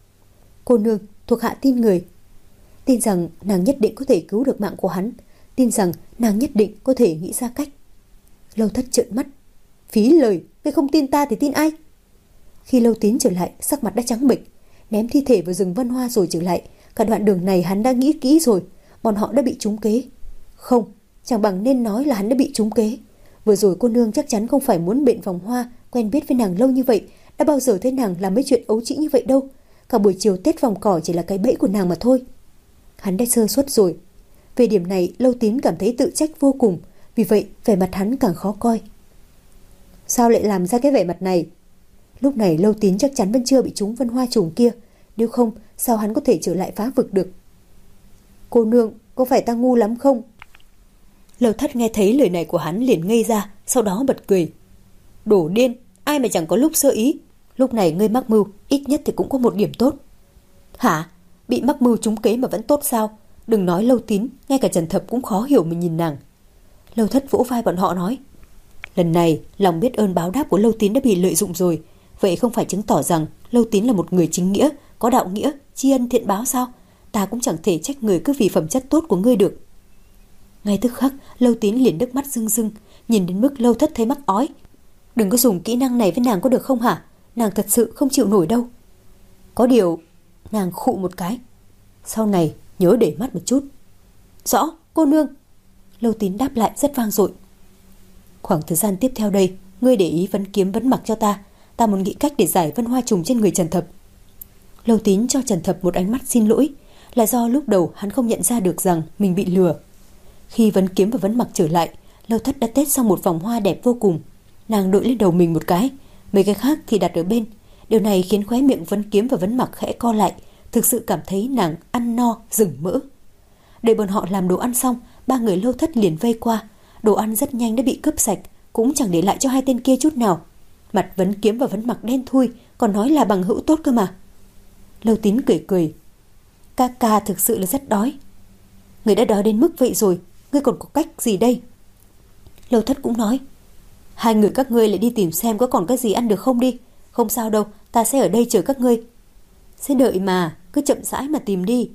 S1: Cô nương, thuộc hạ tin người. Tin rằng nàng nhất định có thể cứu được mạng của hắn, tin rằng nàng nhất định có thể nghĩ ra cách. Lâu Thất trợn mắt. Phí lời, ngươi không tin ta thì tin ai? Khi Lâu Tín trở lại, sắc mặt đã trắng bệch, ném thi thể vào rừng Vân Hoa rồi trở lại. Cả đoạn đường này hắn đã nghĩ kỹ rồi, bọn họ đã bị trúng kế. Không, chẳng bằng nên nói là hắn đã bị trúng kế. Vừa rồi cô nương chắc chắn không phải muốn biện vòng hoa, quen biết với nàng lâu như vậy, đã bao giờ thấy nàng làm mấy chuyện ấu trĩ như vậy đâu. Cả buổi chiều Tết vòng cỏ chỉ là cái bẫy của nàng mà thôi. Hắn đã sơ suất rồi. Về điểm này Lâu Tín cảm thấy tự trách vô cùng, vì vậy vẻ mặt hắn càng khó coi. Sao lại làm ra cái vẻ mặt này? Lúc này Lâu Tín chắc chắn vẫn chưa bị trúng vân hoa trùng kia, nếu không sao hắn có thể trở lại phá vực được? Cô nương, có phải ta ngu lắm không? Lâu Thất nghe thấy lời này của hắn liền ngây ra, sau đó bật cười. Đổ điên, ai mà chẳng có lúc sơ ý. Lúc này ngươi mắc mưu, ít nhất thì cũng có một điểm tốt. Hả? Bị mắc mưu trúng kế mà vẫn tốt sao? Đừng nói Lâu Tín, ngay cả Trần Thập cũng khó hiểu mà nhìn nàng. Lâu Thất vỗ vai bọn họ nói. Lần này, lòng biết ơn báo đáp của Lâu Tín đã bị lợi dụng rồi. Vậy không phải chứng tỏ rằng Lâu Tín là một người chính nghĩa, có đạo nghĩa, tri ân thiện báo sao? Ta cũng chẳng thể trách người cứ vì phẩm chất tốt của ngươi được. Ngay tức khắc, Lâu Tín liền nước mắt rưng rưng, nhìn đến mức Lâu Thất thấy mắc ói. Đừng có dùng kỹ năng này với nàng có được không hả? Nàng thật sự không chịu nổi đâu. Có điều, nàng khụ một cái. Sau này nhớ để mắt một chút. Rõ, cô nương. Lâu Tín đáp lại rất vang dội. Khoảng thời gian tiếp theo đây, ngươi để ý vấn kiếm vấn mặc cho ta. Ta muốn nghĩ cách để giải vân hoa trùng trên người Trần Thập. Lâu Tín cho Trần Thập một ánh mắt xin lỗi, là do lúc đầu hắn không nhận ra được rằng mình bị lừa. Khi vấn kiếm và vấn mặc trở lại, Lâu Thất đã tết xong một vòng hoa đẹp vô cùng. Nàng đội lên đầu mình một cái, mấy cái khác thì đặt ở bên. Điều này khiến khóe miệng vấn kiếm và vấn mặc khẽ co lại, thực sự cảm thấy nàng ăn no rừng mỡ. Đợi bọn họ làm đồ ăn xong, ba người Lâu Thất liền vây qua. Đồ ăn rất nhanh đã bị cướp sạch, cũng chẳng để lại cho hai tên kia chút nào. Mặt vấn kiếm và vấn mặc đen thui, còn nói là bằng hữu tốt cơ mà. Lâu Tín cười cười. Ca ca thực sự là rất đói. Người đã đói đến mức vậy rồi, ngươi còn có cách gì đây? Lâu Thất cũng nói. Hai người các ngươi lại đi tìm xem có còn cái gì ăn được không đi. Không sao đâu, ta sẽ ở đây chờ các ngươi. Sẽ đợi mà, cứ chậm rãi mà tìm đi.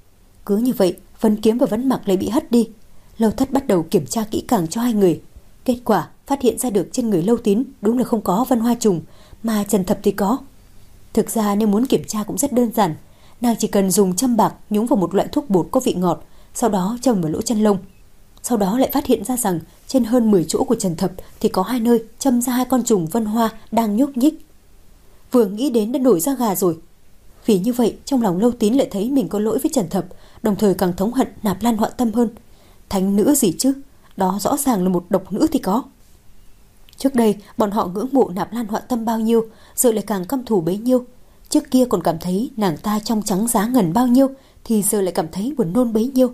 S1: Cứ như vậy, vấn kiếm và vấn mặc lại bị hất đi. Lâu Thất bắt đầu kiểm tra kỹ càng cho hai người. Kết quả phát hiện ra được trên người Lâu Tín đúng là không có vân hoa trùng, mà Trần Thập thì có. Thực ra nếu muốn kiểm tra cũng rất đơn giản. Nàng chỉ cần dùng châm bạc nhúng vào một loại thuốc bột có vị ngọt, sau đó châm vào lỗ chân lông. Sau đó lại phát hiện ra rằng trên hơn mười chỗ của Trần Thập thì có hai nơi châm ra hai con trùng vân hoa đang nhúc nhích. Vừa nghĩ đến đã nổi da gà rồi. Vì như vậy trong lòng Lâu Tín lại thấy mình có lỗi với Trần Thập, đồng thời càng thống hận Nạp Lan Họa Tâm hơn. Thánh nữ gì chứ, đó rõ ràng là một độc nữ thì có. Trước đây bọn họ ngưỡng mộ Nạp Lan Họa Tâm bao nhiêu, giờ lại càng căm thù bấy nhiêu. Trước kia còn cảm thấy nàng ta trong trắng giá ngần bao nhiêu, thì giờ lại cảm thấy buồn nôn bấy nhiêu.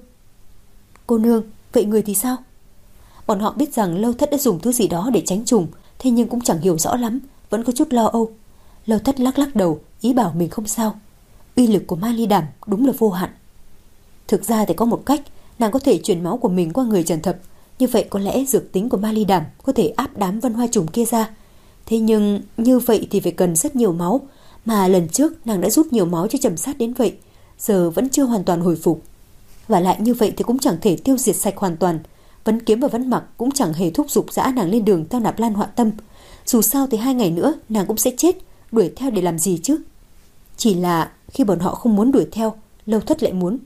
S1: Cô nương, vậy người thì sao? Bọn họ biết rằng Lâu Thất đã dùng thứ gì đó để tránh trùng, thế nhưng cũng chẳng hiểu rõ lắm, vẫn có chút lo âu. Lâu Thất lắc lắc đầu, ý bảo mình không sao. Uy lực của ma ly đàm đúng là vô hạn. Thực ra thì có một cách, nàng có thể chuyển máu của mình qua người Trần Thập. Như vậy có lẽ dược tính của ma ly đàm có thể áp đám vân hoa trùng kia ra. Thế nhưng như vậy thì phải cần rất nhiều máu, mà lần trước nàng đã rút nhiều máu cho Trầm Sát đến vậy, giờ vẫn chưa hoàn toàn hồi phục. Và lại như vậy thì cũng chẳng thể tiêu diệt sạch hoàn toàn. Vấn kiếm và vấn mặc cũng chẳng hề thúc giục dã nàng lên đường theo Nạp Lan Họa Tâm. Dù sao thì hai ngày nữa nàng cũng sẽ chết, đuổi theo để làm gì chứ? Chỉ là khi bọn họ không muốn đuổi theo, Lâu Thất lại muốn.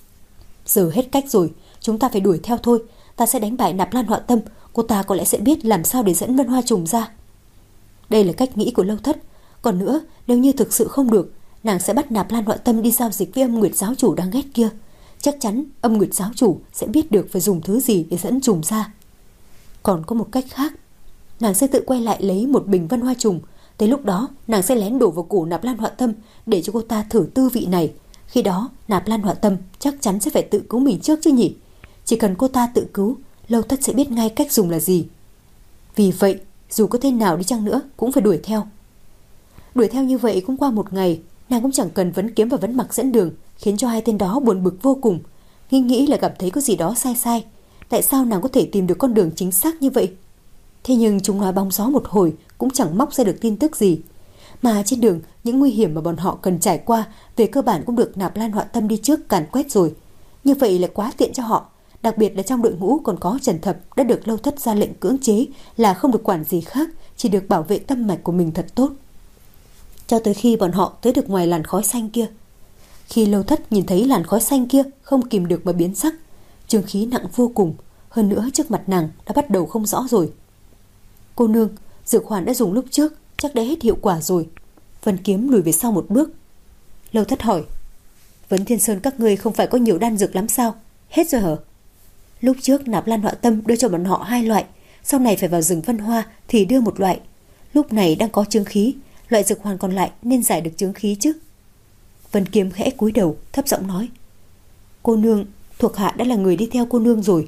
S1: Giờ hết cách rồi, chúng ta phải đuổi theo thôi. Ta sẽ đánh bại Nạp Lan Họa Tâm, cô ta có lẽ sẽ biết làm sao để dẫn vân hoa trùng ra. Đây là cách nghĩ của Lâu Thất. Còn nữa, nếu như thực sự không được, nàng sẽ bắt Nạp Lan Họa Tâm đi giao dịch với Âm Nguyệt giáo chủ đang ghét kia. Chắc chắn Âm Nguyệt giáo chủ sẽ biết được phải dùng thứ gì để dẫn trùng ra. Còn có một cách khác, nàng sẽ tự quay lại lấy một bình vân hoa trùng. Tới lúc đó nàng sẽ lén đổ vào cổ Nạp Lan Họa Tâm để cho cô ta thử tư vị này. Khi đó Nạp Lan Họa Tâm chắc chắn sẽ phải tự cứu mình trước chứ nhỉ. Chỉ cần cô ta tự cứu, Lâu Thất sẽ biết ngay cách dùng là gì. Vì vậy dù có thế nào đi chăng nữa cũng phải đuổi theo. Đuổi theo như vậy cũng qua một ngày, nàng cũng chẳng cần Vấn Kiếm và Vấn Mặc dẫn đường, khiến cho hai tên đó buồn bực vô cùng. Nghĩ nghĩ là cảm thấy có gì đó sai sai. Tại sao nàng có thể tìm được con đường chính xác như vậy? Thế nhưng chúng nói bóng gió một hồi cũng chẳng móc ra được tin tức gì. Mà trên đường, những nguy hiểm mà bọn họ cần trải qua về cơ bản cũng được Nạp Lan Họa Tâm đi trước càn quét rồi. Như vậy là quá tiện cho họ. Đặc biệt là trong đội ngũ còn có Trần Thập đã được Lâu Thất ra lệnh cưỡng chế là không được quản gì khác, chỉ được bảo vệ tâm mạch của mình thật tốt. Cho tới khi bọn họ tới được ngoài làn khói xanh kia. Khi Lâu Thất nhìn thấy làn khói xanh kia không kìm được mà biến sắc. Trường khí nặng vô cùng, hơn nữa trước mặt nàng đã bắt đầu không rõ rồi. Cô nương, dược hoàn đã dùng lúc trước, chắc đã hết hiệu quả rồi. Vân Kiếm lùi về sau một bước. Lâu Thất hỏi, Vấn Thiên Sơn các ngươi không phải có nhiều đan dược lắm sao? Hết rồi hả? Lúc trước Nạp Lan Họa Tâm đưa cho bọn họ hai loại, sau này phải vào rừng Vân Hoa thì đưa một loại. Lúc này đang có chướng khí, loại dược hoàn còn lại nên giải được chướng khí chứ. Vân Kiếm khẽ cúi đầu thấp giọng nói, cô nương, thuộc hạ đã là người đi theo cô nương rồi.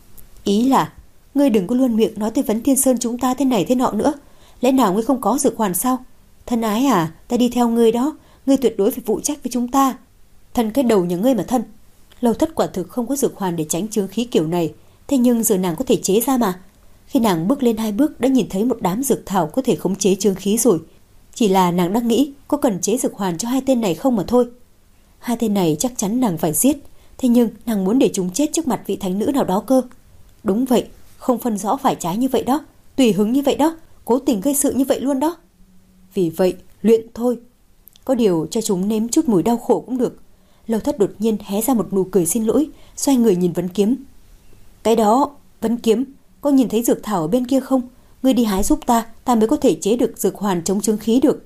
S1: Ý là ngươi đừng có luôn miệng nói tới Vấn Thiên Sơn chúng ta thế này thế nọ nữa. Lẽ nào ngươi không có dược hoàn sao? Thân ái à, ta đi theo ngươi đó, ngươi tuyệt đối phải phụ trách với chúng ta. Thân cái đầu nhà ngươi mà thân. Lâu Thất quả thực không có dược hoàn để tránh chướng khí kiểu này, thế nhưng giờ nàng có thể chế ra mà. Khi nàng bước lên hai bước đã nhìn thấy một đám dược thảo có thể khống chế chướng khí rồi. Chỉ là nàng đang nghĩ có cần chế dược hoàn cho hai tên này không mà thôi. Hai tên này chắc chắn nàng phải giết, thế nhưng nàng muốn để chúng chết trước mặt vị thánh nữ nào đó cơ. Đúng vậy, không phân rõ phải trái như vậy đó, tùy hứng như vậy đó, cố tình gây sự như vậy luôn đó. Vì vậy, luyện thôi. Có điều cho chúng nếm chút mùi đau khổ cũng được. Lâu Thất đột nhiên hé ra một nụ cười xin lỗi, xoay người nhìn Vấn Kiếm. Cái đó, Vấn Kiếm, có nhìn thấy dược thảo ở bên kia không? Ngươi đi hái giúp ta, ta mới có thể chế được dược hoàn chống chướng khí được.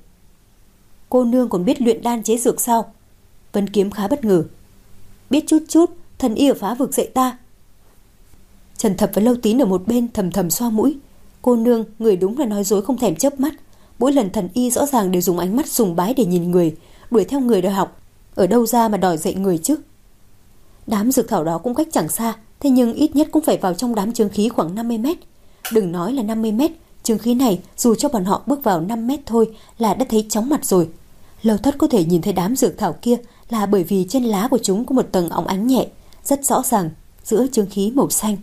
S1: Cô nương còn biết luyện đan chế dược sao? Vấn Kiếm khá bất ngờ. Biết chút chút, thần y ở Phá Vực dạy ta. Trần Thập và Lâu Tín ở một bên thầm thầm xoa mũi. Cô nương, người đúng là nói dối không thèm chớp mắt. Mỗi lần thần y rõ ràng đều dùng ánh mắt sùng bái để nhìn người, đuổi theo người đòi học. Ở đâu ra mà đòi dạy người chứ? Đám dược thảo đó cũng cách chẳng xa, thế nhưng ít nhất cũng phải vào trong đám chướng khí khoảng năm mươi mét. Đừng nói là năm mươi mét, chướng khí này dù cho bọn họ bước vào năm mét thôi là đã thấy chóng mặt rồi. Lâu Thất có thể nhìn thấy đám dược thảo kia là bởi vì trên lá của chúng có một tầng óng ánh nhẹ, rất rõ ràng giữa chướng khí màu xanh.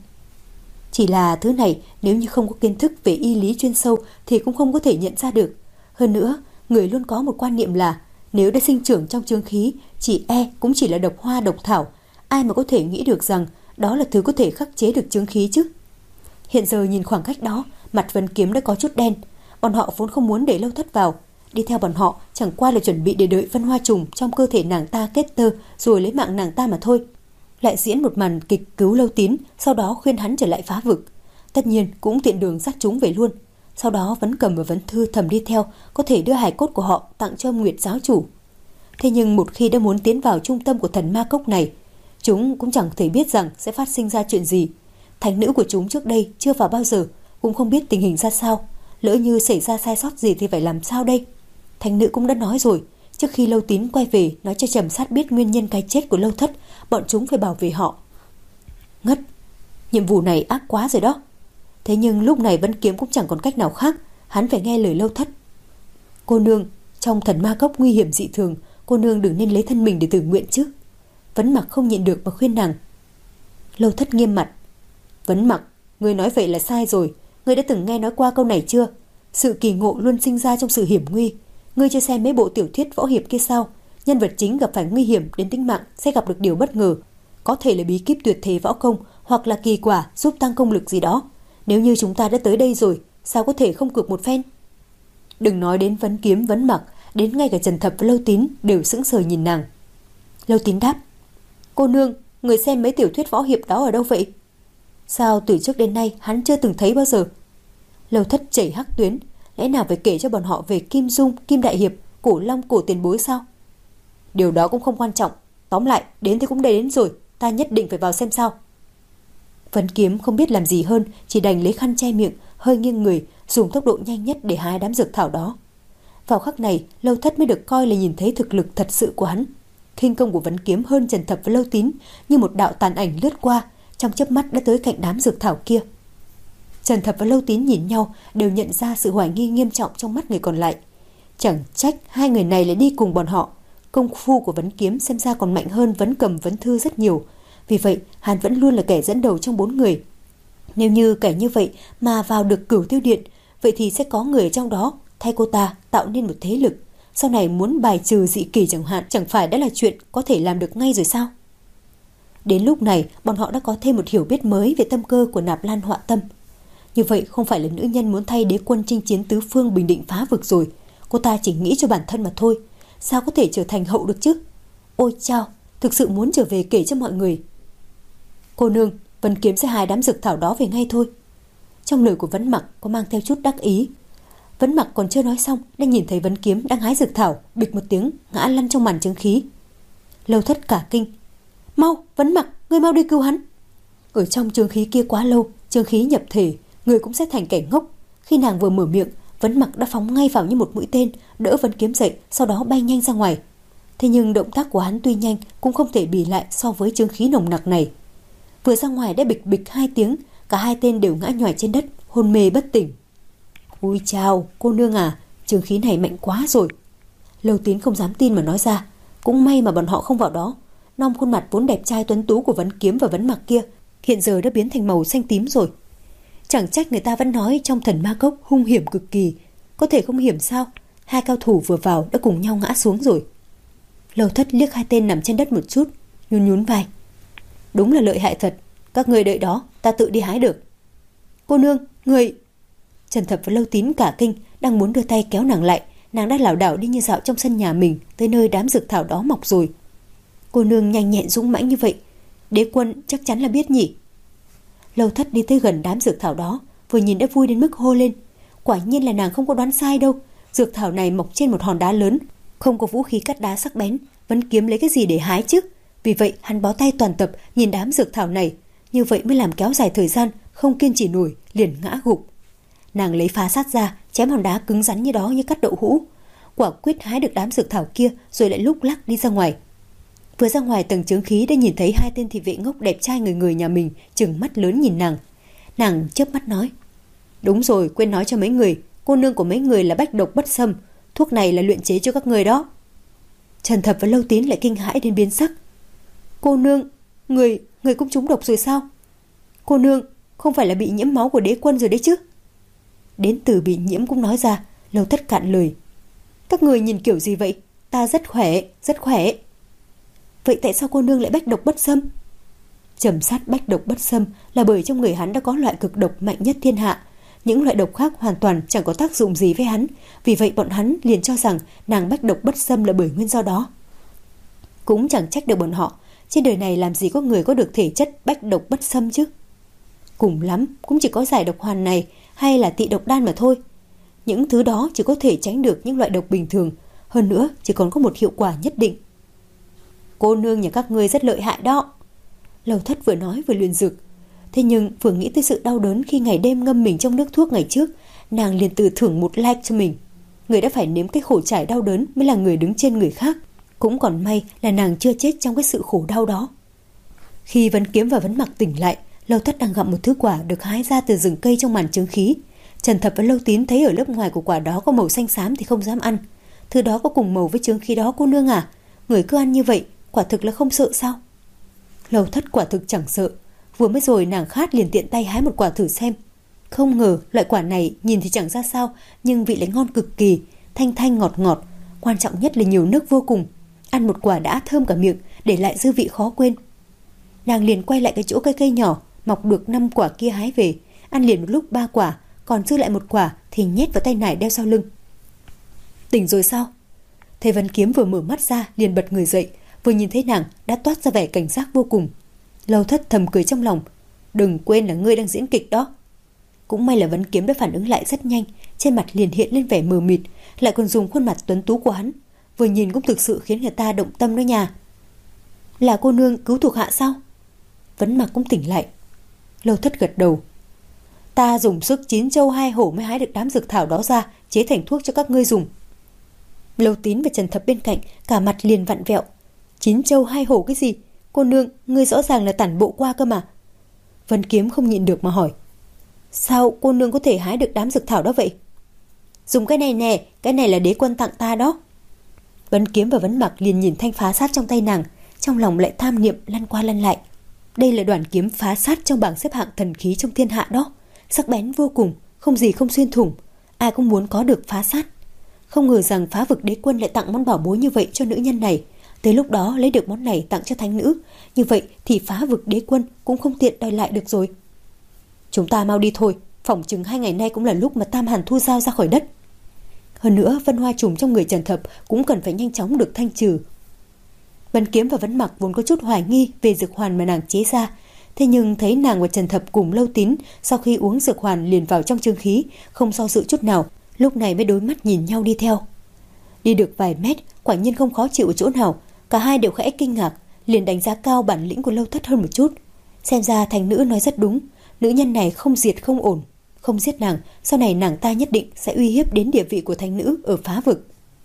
S1: Chỉ là thứ này nếu như không có kiến thức về y lý chuyên sâu thì cũng không có thể nhận ra được. Hơn nữa, người luôn có một quan niệm là nếu đã sinh trưởng trong chướng khí, chỉ e cũng chỉ là độc hoa độc thảo. Ai mà có thể nghĩ được rằng đó là thứ có thể khắc chế được chướng khí chứ? Hiện giờ nhìn khoảng cách đó, mặt Vân Kiếm đã có chút đen. Bọn họ vốn không muốn để Lâu Thất vào. Đi theo bọn họ chẳng qua là chuẩn bị để đợi phân hoa trùng trong cơ thể nàng ta kết tơ rồi lấy mạng nàng ta mà thôi. Lại diễn một màn kịch cứu Lâu Tín, sau đó khuyên hắn trở lại Phá Vực. Tất nhiên cũng tiện đường dắt chúng về luôn. Sau đó Vấn Cầm và Vấn Thư thầm đi theo, có thể đưa hài cốt của họ tặng cho Nguyệt giáo chủ. Thế nhưng một khi đã muốn tiến vào trung tâm của thần ma cốc này, chúng cũng chẳng thể biết rằng sẽ phát sinh ra chuyện gì. Thánh nữ của chúng trước đây chưa vào bao giờ, cũng không biết tình hình ra sao. Lỡ như xảy ra sai sót gì thì phải làm sao đây? Thánh nữ cũng đã nói rồi, trước khi Lâu Tín quay về nói cho Trầm Sát biết nguyên nhân cái chết của Lâu Thất, bọn chúng phải bảo vệ họ. Ngất, nhiệm vụ này ác quá rồi đó. Thế nhưng lúc này Vấn Kiếm cũng chẳng còn cách nào khác, hắn phải nghe lời Lâu Thất. Cô nương, trong thần ma cốc nguy hiểm dị thường, cô nương đừng nên lấy thân mình để tự nguyện chứ. Vấn Mặc không nhịn được mà khuyên nàng. Lâu Thất nghiêm mặt. Vấn Mặc, ngươi nói vậy là sai rồi. Ngươi đã từng nghe nói qua câu này chưa? Sự kỳ ngộ luôn sinh ra trong sự hiểm nguy. Ngươi chưa xem mấy bộ tiểu thuyết võ hiệp kia sao? Nhân vật chính gặp phải nguy hiểm đến tính mạng sẽ gặp được điều bất ngờ, có thể là bí kíp tuyệt thế võ công hoặc là kỳ quả giúp tăng công lực gì đó. Nếu như chúng ta đã tới đây rồi, sao có thể không cược một phen? Đừng nói đến Vấn Kiếm, Vấn Mặc, đến ngay cả Trần Thập và Lâu Tín đều sững sờ nhìn nàng. Lâu Tín đáp. Cô nương, người xem mấy tiểu thuyết võ hiệp đó ở đâu vậy? Sao từ trước đến nay hắn chưa từng thấy bao giờ? Lâu Thất chảy hắc tuyến, lẽ nào phải kể cho bọn họ về Kim Dung, Kim Đại Hiệp, Cổ Long, Cổ Tiền Bối sao? Điều đó cũng không quan trọng. Tóm lại, đến thì cũng đến rồi, ta nhất định phải vào xem sao. Vấn Kiếm không biết làm gì hơn, chỉ đành lấy khăn che miệng, hơi nghiêng người, dùng tốc độ nhanh nhất để hái đám dược thảo đó. Vào khắc này, Lâu Thất mới được coi là nhìn thấy thực lực thật sự của hắn. Khinh công của Vấn Kiếm hơn Trần Thập và Lâu Tín, như một đạo tàn ảnh lướt qua, trong chớp mắt đã tới cạnh đám dược thảo kia. Trần Thập và Lâu Tín nhìn nhau, đều nhận ra sự hoài nghi nghiêm trọng trong mắt người còn lại. Chẳng trách hai người này lại đi cùng bọn họ. Công phu của Vấn Kiếm xem ra còn mạnh hơn Vấn Cầm, Vấn Thư rất nhiều. Vì vậy, hắn vẫn luôn là kẻ dẫn đầu trong bốn người. Nếu như kẻ như vậy mà vào được Cửu Tiêu Điện, vậy thì sẽ có người trong đó thay cô ta tạo nên một thế lực. Sau này muốn bài trừ dị kỳ chẳng hạn, chẳng phải đã là chuyện có thể làm được ngay rồi sao? Đến lúc này, bọn họ đã có thêm một hiểu biết mới về tâm cơ của Nạp Lan Họa Tâm. Như vậy không phải là nữ nhân muốn thay đế quân chinh chiến tứ phương bình định phá vực rồi. Cô ta chỉ nghĩ cho bản thân mà thôi. Sao có thể trở thành hậu được chứ? Ôi chao, thực sự muốn trở về kể cho mọi người. Cô nương, Vấn Kiếm sẽ hái đám dược thảo đó về ngay thôi. Trong lời của Vấn Mặc có mang theo chút đắc ý. Vấn Mặc còn chưa nói xong đã nhìn thấy Vấn Kiếm đang hái dược thảo, bịch một tiếng ngã lăn trong màn chướng khí. Lâu Thất cả kinh. Mau, Vấn Mặc, ngươi mau đi cứu hắn. Ở trong chướng khí kia quá lâu, chướng khí nhập thể, người cũng sẽ thành kẻ ngốc. Khi nàng vừa mở miệng, Vấn Mặc đã phóng ngay vào như một mũi tên, đỡ Vấn Kiếm dậy, sau đó bay nhanh ra ngoài. Thế nhưng động tác của hắn tuy nhanh cũng không thể bì lại so với chướng khí nồng nặc này. Vừa ra ngoài đã bịch bịch hai tiếng, cả hai tên đều ngã nhòi trên đất, hôn mê bất tỉnh. Ui chào, cô nương à, chướng khí này mạnh quá rồi. Lâu Tín không dám tin mà nói ra. Cũng may mà bọn họ không vào đó. Nom khuôn mặt vốn đẹp trai tuấn tú của Vấn Kiếm và Vấn Mặc kia hiện giờ đã biến thành màu xanh tím rồi. Chẳng trách người ta vẫn nói trong Thần Ma Cốc hung hiểm cực kỳ. Có thể không hiểm sao? Hai cao thủ vừa vào đã cùng nhau ngã xuống rồi. Lâu Thất liếc hai tên nằm trên đất một chút, nhún nhún vai. Đúng là lợi hại thật. Các người đợi đó, ta tự đi hái được. Cô nương, người... Trần Thập và Lâu Tín cả kinh, đang muốn đưa tay kéo nàng lại. Nàng đã lảo đảo đi như dạo trong sân nhà mình, tới nơi đám dược thảo đó mọc rồi. Cô nương nhanh nhẹn dũng mãnh như vậy, đế quân chắc chắn là biết nhỉ. Lâu Thất đi tới gần đám dược thảo đó, vừa nhìn đã vui đến mức hô lên. Quả nhiên là nàng không có đoán sai đâu. Dược thảo này mọc trên một hòn đá lớn, không có vũ khí cắt đá sắc bén, Vấn Kiếm lấy cái gì để hái chứ? Vì vậy hắn bó tay toàn tập nhìn đám dược thảo này, như vậy mới làm kéo dài thời gian, không kiên trì nổi liền ngã gục. Nàng lấy phá sát ra, chém hòn đá cứng rắn như đó như cắt đậu hũ. Quả quyết hái được đám dược thảo kia, rồi lại lúc lắc đi ra ngoài. Vừa ra ngoài tầng chướng khí đã nhìn thấy hai tên thị vệ ngốc đẹp trai người người nhà mình trừng mắt lớn nhìn nàng. Nàng chớp mắt nói: Đúng rồi, quên nói cho mấy người, cô nương của mấy người là bách độc bất xâm, thuốc này là luyện chế cho các người đó. Trần Thập và Lâu Tín lại kinh hãi đến biến sắc. Cô nương, người, người cũng trúng độc rồi sao? Cô nương, không phải là bị nhiễm máu của đế quân rồi đấy chứ? Đến từ bị nhiễm cũng nói ra. Lâu Thất cạn lời. Các người nhìn kiểu gì vậy? Ta rất khỏe, rất khỏe. Vậy tại sao cô nương lại bách độc bất xâm? Trầm sát bách độc bất xâm là bởi trong người hắn đã có loại cực độc mạnh nhất thiên hạ. Những loại độc khác hoàn toàn chẳng có tác dụng gì với hắn. Vì vậy bọn hắn liền cho rằng nàng bách độc bất xâm là bởi nguyên do đó. Cũng chẳng trách được bọn họ. Trên đời này làm gì có người có được thể chất bách độc bất xâm chứ? Cùng lắm cũng chỉ có giải độc hoàn này hay là tị độc đan mà thôi. Những thứ đó chỉ có thể tránh được những loại độc bình thường. Hơn nữa chỉ còn có một hiệu quả nhất định. Cô nương nhà các ngươi rất lợi hại đó. Lâu Thất vừa nói vừa luyện dược. Thế nhưng vừa nghĩ tới sự đau đớn khi ngày đêm ngâm mình trong nước thuốc ngày trước, nàng liền tự thưởng một like cho mình. Người đã phải nếm cái khổ trải đau đớn mới là người đứng trên người khác. Cũng còn may là nàng chưa chết trong cái sự khổ đau đó. Khi Vấn Kiếm và Vấn Mặc tỉnh lại, Lâu Thất đang gặm một thứ quả được hái ra từ rừng cây trong màn chướng khí. Trần Thập và Lâu Tín thấy ở lớp ngoài của quả đó có màu xanh xám thì không dám ăn. Thứ đó có cùng màu với chướng khí đó cô nương à? Người cứ ăn như vậy, quả thực là không sợ sao? Lâu Thất quả thực chẳng sợ. Vừa mới rồi nàng khát liền tiện tay hái một quả thử xem. Không ngờ loại quả này nhìn thì chẳng ra sao, nhưng vị lại ngon cực kỳ, thanh thanh ngọt ngọt. Quan trọng nhất là nhiều nước vô cùng. Ăn một quả đã thơm cả miệng, để lại dư vị khó quên. Nàng liền quay lại cái chỗ cây cây nhỏ mọc được năm quả kia hái về, ăn liền một lúc ba quả, còn dư lại một quả thì nhét vào tay nải đeo sau lưng. Tỉnh rồi sao? Thầy Vấn Kiếm vừa mở mắt ra liền bật người dậy, vừa nhìn thấy nàng đã toát ra vẻ cảnh giác vô cùng. Lâu Thất thầm cười trong lòng, đừng quên là ngươi đang diễn kịch đó. Cũng may là Vấn Kiếm đã phản ứng lại rất nhanh, trên mặt liền hiện lên vẻ mờ mịt, lại còn dùng khuôn mặt tuấn tú của hắn, vừa nhìn cũng thực sự khiến người ta động tâm đó nha. Là cô nương cứu thuộc hạ sao? Vấn Mặc cũng tỉnh lại. Lâu Thất gật đầu. Ta dùng sức chín châu hai hổ mới hái được đám dược thảo đó ra, chế thành thuốc cho các ngươi dùng. Lâu Tín và Trần Thập bên cạnh cả mặt liền vặn vẹo. Chín châu hai hổ cái gì? Cô nương, ngươi rõ ràng là tản bộ qua cơ mà. Vấn Kiếm không nhịn được mà hỏi. Sao cô nương có thể hái được đám dược thảo đó vậy? Dùng cái này nè, cái này là đế quân tặng ta đó. Vấn Kiếm và Vấn Mặc liền nhìn thanh phá sát trong tay nàng, trong lòng lại tham niệm lăn qua lăn lại. Đây là đoạn kiếm phá sát trong bảng xếp hạng thần khí trong thiên hạ đó, sắc bén vô cùng, không gì không xuyên thủng, ai cũng muốn có được phá sát. Không ngờ rằng Phá Vực Đế Quân lại tặng món bảo bối như vậy cho nữ nhân này. Tới lúc đó lấy được món này tặng cho thánh nữ, như vậy thì Phá Vực Đế Quân cũng không tiện đòi lại được rồi. Chúng ta mau đi thôi, phỏng chừng hai ngày nay cũng là lúc mà Tam Hàn thu dao ra khỏi đất. Hơn nữa vân hoa trùng trong người Trần Thập cũng cần phải nhanh chóng được thanh trừ. Vấn Kiếm và Vấn Mặc vốn có chút hoài nghi về dược hoàn mà nàng chế ra, thế nhưng thấy nàng và Trần Thập cùng Lâu Tín sau khi uống dược hoàn liền vào trong chương khí, không do dự chút nào, lúc này mới đối mắt nhìn nhau đi theo. Đi được vài mét, quả nhiên không khó chịu ở chỗ nào, cả hai đều khẽ kinh ngạc, liền đánh giá cao bản lĩnh của Lâu Thất hơn một chút. Xem ra thành nữ nói rất đúng, nữ nhân này không diệt không ổn, không giết nàng, sau này nàng ta nhất định sẽ uy hiếp đến địa vị của thánh nữ ở Phá Vực.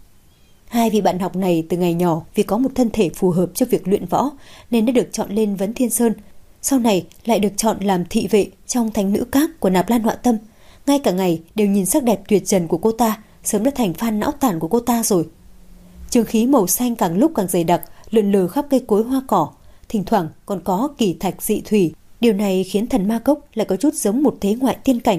S1: Hai vị bạn học này từ ngày nhỏ vì có một thân thể phù hợp cho việc luyện võ nên đã được chọn lên Vấn Thiên Sơn, sau này lại được chọn làm thị vệ trong thánh nữ các của Nạp Lan Họa Tâm. Ngay cả ngày đều nhìn sắc đẹp tuyệt trần của cô ta, sớm đã thành fan não tàn của cô ta rồi. Trường khí màu xanh càng lúc càng dày đặc, lượn lờ khắp cây cối hoa cỏ, thỉnh thoảng còn có kỳ thạch dị thủy. Điều này khiến Thần Ma Cốc lại có chút giống một thế ngoại tiên cảnh.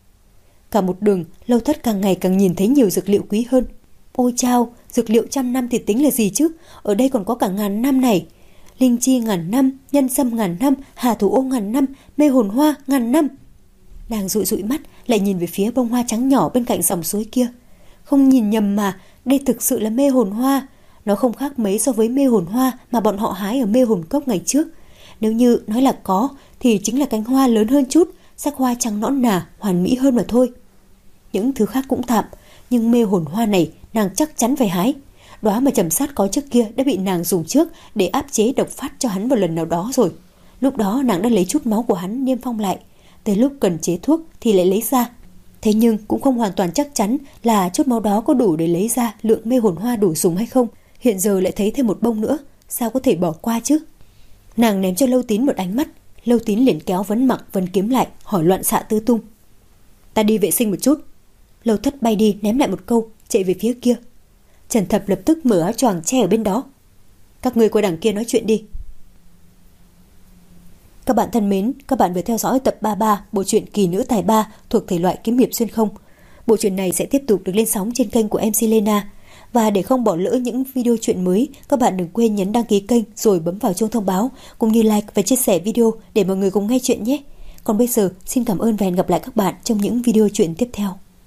S1: Cả một đường, Lâu Thất càng ngày càng nhìn thấy nhiều dược liệu quý hơn. Ôi chao, dược liệu trăm năm thì tính là gì chứ, ở đây còn có cả ngàn năm này. Linh chi ngàn năm, nhân sâm ngàn năm, hà thủ ô ngàn năm, mê hồn hoa ngàn năm. Nàng dụi dụi mắt lại nhìn về phía bông hoa trắng nhỏ bên cạnh dòng suối kia. Không nhìn nhầm mà, đây thực sự là mê hồn hoa. Nó không khác mấy so với mê hồn hoa mà bọn họ hái ở mê hồn cốc ngày trước. Nếu như nói là có thì chính là cánh hoa lớn hơn chút, sắc hoa trắng nõn nà, hoàn mỹ hơn mà thôi. Những thứ khác cũng tạm, nhưng mê hồn hoa này nàng chắc chắn phải hái. Đóa mà Trầm Sát có trước kia đã bị nàng dùng trước để áp chế độc phát cho hắn một lần nào đó rồi. Lúc đó nàng đã lấy chút máu của hắn niêm phong lại, tới lúc cần chế thuốc thì lại lấy ra. Thế nhưng cũng không hoàn toàn chắc chắn là chút máu đó có đủ để lấy ra lượng mê hồn hoa đủ dùng hay không. Hiện giờ lại thấy thêm một bông nữa, sao có thể bỏ qua chứ? Nàng ném cho Lâu Tín một ánh mắt, Lâu Tín liền kéo Vấn Mặc Vấn Kiếm lại, hỏi loạn xạ tứ tung. Ta đi vệ sinh một chút. Lâu Thất bay đi ném lại một câu, chạy về phía kia. Trần Thập lập tức mở áo choàng che ở bên đó. Các ngươi qua đằng kia nói chuyện đi. Các bạn thân mến, các bạn vừa theo dõi tập ba mươi ba bộ truyện Kỳ Nữ Tài Ba thuộc thể loại kiếm hiệp xuyên không. Bộ truyện này sẽ tiếp tục được lên sóng trên kênh của em xê Lena. Và để không bỏ lỡ những video truyện mới, các bạn đừng quên nhấn đăng ký kênh rồi bấm vào chuông thông báo, cũng như like và chia sẻ video để mọi người cùng nghe chuyện nhé. Còn bây giờ, xin cảm ơn và hẹn gặp lại các bạn trong những video truyện tiếp theo.